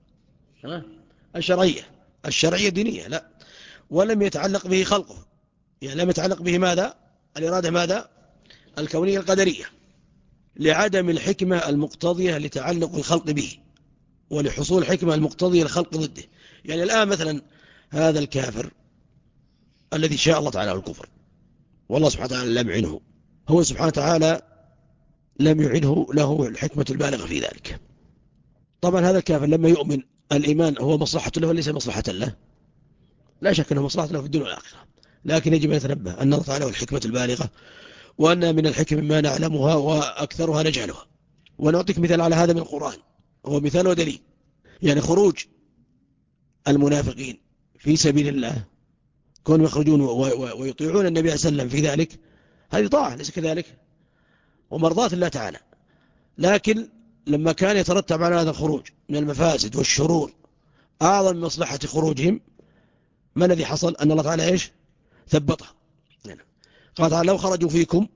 الشرعية، الشرعية الدينية، لا، ولم يتعلق به خلقه، يعني لم يتعلق به ماذا؟ الإرادة ماذا؟ الكونية القدرية، لعدم الحكمة المقتضية لتعلق الخلق به، ولحصول الحكمة المقتضية للخلق ضده. يعني الآن مثلا هذا الكافر الذي شاء الله تعالى الكفر والله سبحانه وتعالى لم يعنه، هو سبحانه وتعالى لم يعنه له الحكمة البالغة في ذلك. طبعا هذا الكافر لما يؤمن الإيمان هو مصلحة له وليس مصلحة له؟ لا شك أنه مصلحة له في الدنيا والآخرة، لكن يجب أن يتنبه أن الله تعالى له الحكمة البالغة، وأن من الحكم ما نعلمها وأكثرها نجهلها. ونعطيك مثال على هذا من القرآن، هو مثال ودليل. يعني خروج المنافقين في سبيل الله، كونوا يخرجون ويطيعون النبي صلى الله عليه وسلم في ذلك، هذه طاعة ليس كذلك، ومرضاة الله تعالى. لكن لما كان يترتب على هذا الخروج من المفاسد والشرور أعظم من مصلحة خروجهم، ما الذي حصل؟ أن الله تعالى إيش؟ ثبطها. قال تعالى لو خرجوا فيكم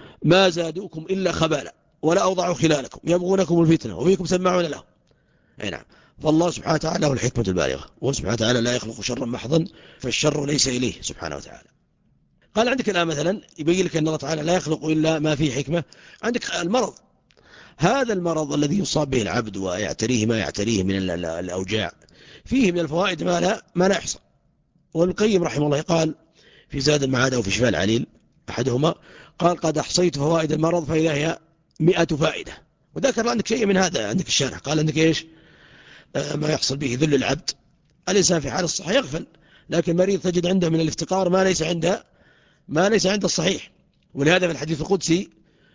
ما زادوكم إلا خبالا ولا أوضعوا خلالكم يبغونكم الفتنة وفيكم سماعون له. أي نعم. فالله سبحانه وتعالى له الحكمة البالغة، وسبحانه وتعالى لا يخلق شرا محضا، فالشر ليس إليه سبحانه وتعالى. قال عندك الآن مثلا يبين لك أن الله تعالى لا يخلق إلا ما فيه حكمة. عندك المرض، هذا المرض الذي يصاب به العبد ويعتريه ما يعتريه من الأوجاع، فيه من الفوائد ما لا ما لا يحصى. وابن القيم رحمه الله قال في زاد المعاد أو في شفاء العليل أحدهما، قال قد أحصيت فوائد المرض فإذا هي مئة فائدة. وذكر عندك شيء من هذا عندك الشارح، قال عندك إيش؟ آه ما يحصل به ذل العبد. الإنسان في حال الصحة يغفل، لكن مريض تجد عنده من الافتقار ما ليس عنده ما ليس عند الصحيح. ولهذا في الحديث القدسي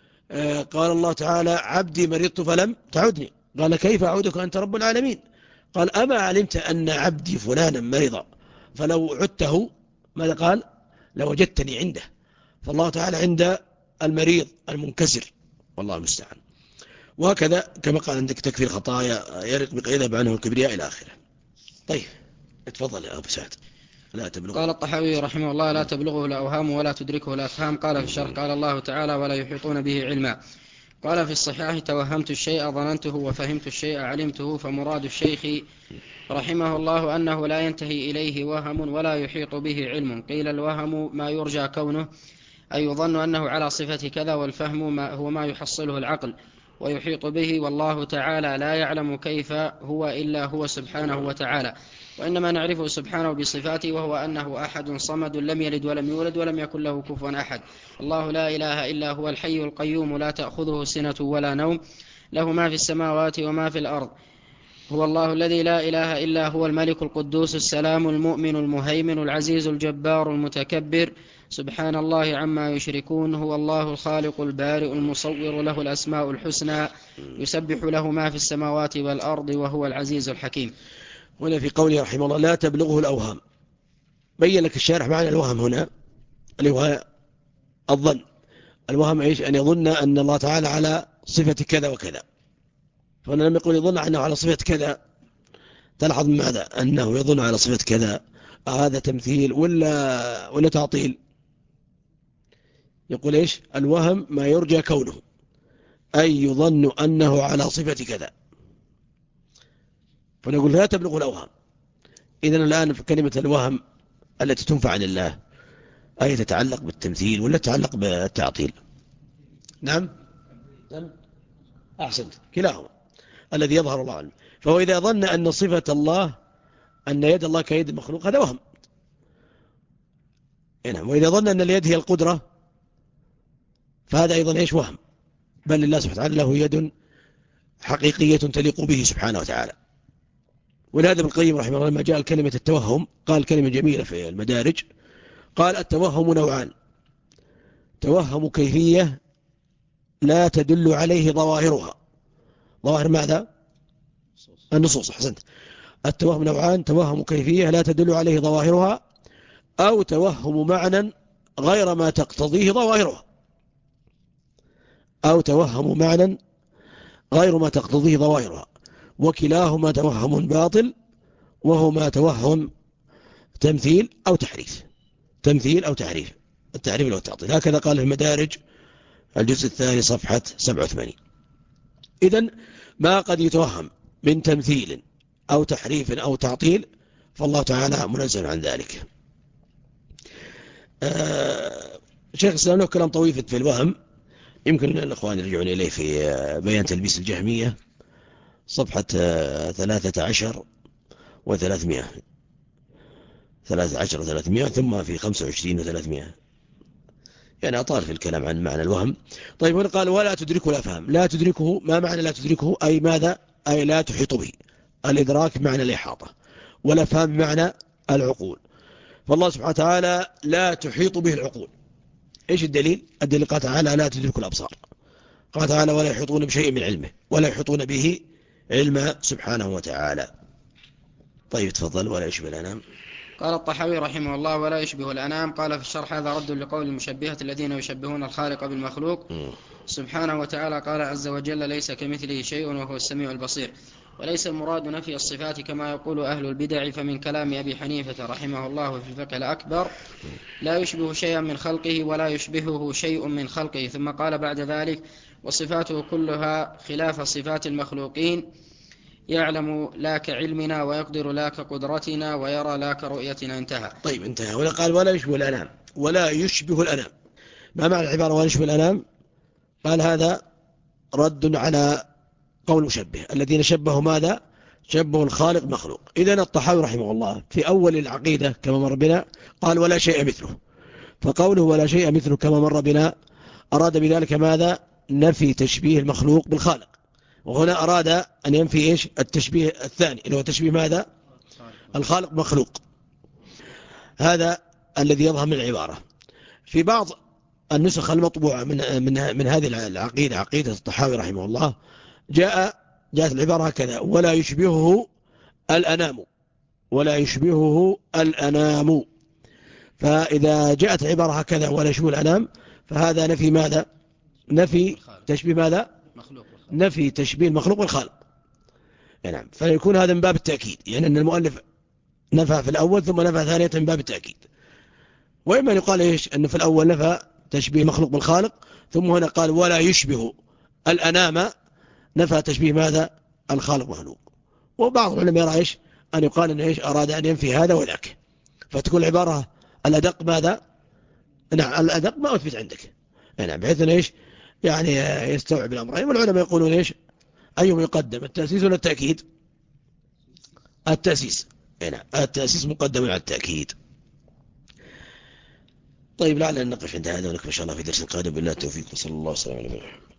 آه قال الله تعالى عبدي مريضت فلم تعدني، قال كيف أعودك أنت رب العالمين؟ قال أما علمت أن عبدي فلانا مريضا فلو عدته ماذا قال؟ لوجدتني عنده. فالله تعالى عند المريض المنكسر، والله المستعان. وهكذا كما قال عندك تكفير خطايا يرق بقيده عنه الكبرياء إلى آخره. طيب اتفضل يا أبو سعد. لا تبلغه. قال الطحاوي رحمه الله لا تبلغه الأوهام ولا تدركه الأفهام. قال في الشرح قال الله تعالى ولا يحيطون به علما. قال في الصحاح توهمت الشيء ظننته وفهمت الشيء علمته. فمراد الشيخ رحمه الله أنه لا ينتهي إليه وهم ولا يحيط به علم. قيل الوهم ما يرجى كونه، أي يظن أنه على صفة كذا، والفهم ما هو ما يحصله العقل ويحيط به، والله تعالى لا يعلم كيف هو إلا هو سبحانه وتعالى، وإنما نعرفه سبحانه بصفاته، وهو أنه أحد صمد لم يلد ولم يولد ولم يكن له كفوا أحد. الله لا إله إلا هو الحي القيوم لا تأخذه سنة ولا نوم، له ما في السماوات وما في الأرض. هو الله الذي لا إله إلا هو الملك القدوس السلام المؤمن المهيمن العزيز الجبار المتكبر، سبحان الله عما يشركون. هو الله الخالق البارئ المصور، له الأسماء الحسنى، يسبح له ما في السماوات والأرض، وهو العزيز الحكيم. هنا في قوله رحمه الله لا تبلغه الأوهام، بين لك الشارح معنى الوهم هنا اللي هو الظن. الوهم إيش؟ أن يظن أن الله تعالى على صفة كذا وكذا. فأنا لما يقول يظن أنه على صفة كذا، تلاحظ ماذا؟ أنه يظن على صفة كذا، هذا تمثيل ولا ولا تعطيل؟ يقول إيش؟ الوهم ما يرجى كونه، أي يظن أنه على صفة كذا. فنقول لا تبلغ الأوهام. إذن الآن في كلمة الوهم التي تنفع عن الله، أي تتعلق بالتمثيل ولا تتعلق بالتعطيل؟ نعم نعم أحسنت، كلاهما الذي يظهر الله عنه. فهو إذا ظن أن صفة الله أن يد الله كيد المخلوق هذا وهم. نعم. وإذا ظن أن اليد هي القدرة فهذا أيضا إيش؟ وهم. بل الله سبحانه وتعالى له يد حقيقية تليق به سبحانه وتعالى. ولهذا ابن القيم رحمه الله لما جاء كلمة التوهم قال كلمة جميلة في المدارج، قال التوهم نوعان: توهم كيفية لا تدل عليه ظواهرها. ظواهر ماذا؟ النصوص. أحسنت. التوهم نوعان: توهم كيفية لا تدل عليه ظواهرها، أو توهم معنى غير ما تقتضيه ظواهرها أو توهم معنى غير ما تقتضيه ظواهرها وكلاهما توهم باطل وهما توهم تمثيل أو تحريف تمثيل أو تحريف التحريف أو التعطيل. هكذا قال في المدارج الجزء الثاني صفحة سبعة وثمانين. إذن ما قد يتوهم من تمثيل أو تحريف أو تعطيل فالله تعالى منزل عن ذلك. آه شيخ الإسلام له كلام طويل في الوهم، يمكن الأخوان يرجعون إليه في بيان تلبيس الجهمية صفحة ثلاثة عشر وثلاثمائة ثلاثة عشر وثلاثمائة ثم في خمسة وعشرين وثلاثمائة، يعني أطال في الكلام عن معنى الوهم. طيب هنا قال ولا تدركه الأفهام. لا تدركه، ما معنى لا تدركه؟ أي ماذا؟ أي لا تحيط به. الإدراك بمعنى الإحاطة، والأفهام بمعنى العقول. فالله سبحانه وتعالى لا تحيط به العقول. إيش الدليل؟ الدليل قال تعالى لا تدرك الأبصار، قال تعالى ولا يحيطون بشيء من علمه ولا يحيطون به علما سبحانه وتعالى. طيب تفضل. ولا يشبه الأنام. قال الطحاوي رحمه الله ولا يشبه الأنام. قال في الشرح هذا رد لقول المشبهة الذين يشبهون الخالق بالمخلوق م. سبحانه وتعالى. قال عز وجل ليس كمثله شيء وهو السميع البصير. وليس المراد نفي الصفات كما يقول أهل البدع، فمن كلام أبي حنيفة رحمه الله في الفقه الأكبر لا يشبه شيئا من خلقه ولا يشبهه شيء من خلقه. ثم قال بعد ذلك وصفاته كلها خلاف صفات المخلوقين، يعلم لا كعلمنا ويقدر لا كقدرتنا ويرى لا كرؤيتنا. انتهى. طيب انتهى. ولا قال ولا يشبه الأنام. ولا يشبه الأنام. ما معنى العبارة ولا يشبه الأنام؟ قال هذا رد على قول مشبه الذين شبهوا ماذا؟ شبهوا الخالق مخلوق. إذن الطحاوي رحمه الله في أول العقيدة كما مر بنا قال ولا شيء مثله، فقوله ولا شيء مثله كما مر بنا أراد بذلك ماذا؟ نفي تشبيه المخلوق بالخالق. وهنا أراد أن ينفي إيش؟ التشبيه الثاني اللي هو تشبيه ماذا؟ الخالق مخلوق. هذا الذي يظهر من العبارة. في بعض النسخ المطبوعة من من من هذه العقيدة عقيدة الطحاوي رحمه الله جاء جاءت العبارة هكذا ولا يشبهه الأنام ولا يشبهه الأنام. فإذا جاءت العبارة هكذا ولا يشبه الأنام فهذا نفي ماذا؟ نفي تشبيه ماذا؟ مخلوق. نفي تشبيه المخلوق والخالق. نعم. فيكون هذا من باب التأكيد، يعني أن المؤلف نفى في الأول ثم نفى ثانية من باب التأكيد. وإما يقال إيش؟ أنه في الأول نفى تشبيه المخلوق بالخالق ثم هنا قال ولا يشبه الأنام نفى تشبيه ماذا؟ الخالق مخلوق. وبعض العلماء يرى إيش؟ أن يقال أنه إيش؟ أراد أن ينفي هذا وذاك، فتكون العبارة الأدق ماذا؟ نعم الأدق ما أثبت عندك. نعم بحيث أنه إيش؟ يعني يستوعب الأمرين. والعلماء يقولون إيش؟ أيهم يقدم التأسيس ولا التأكيد؟ التأسيس. نعم التأسيس مقدم على التأكيد. طيب لعلنا نقف عند هذا ونكمل إن شاء الله في درس قادم بالله التوفيق. صلى الله عليه وسلم.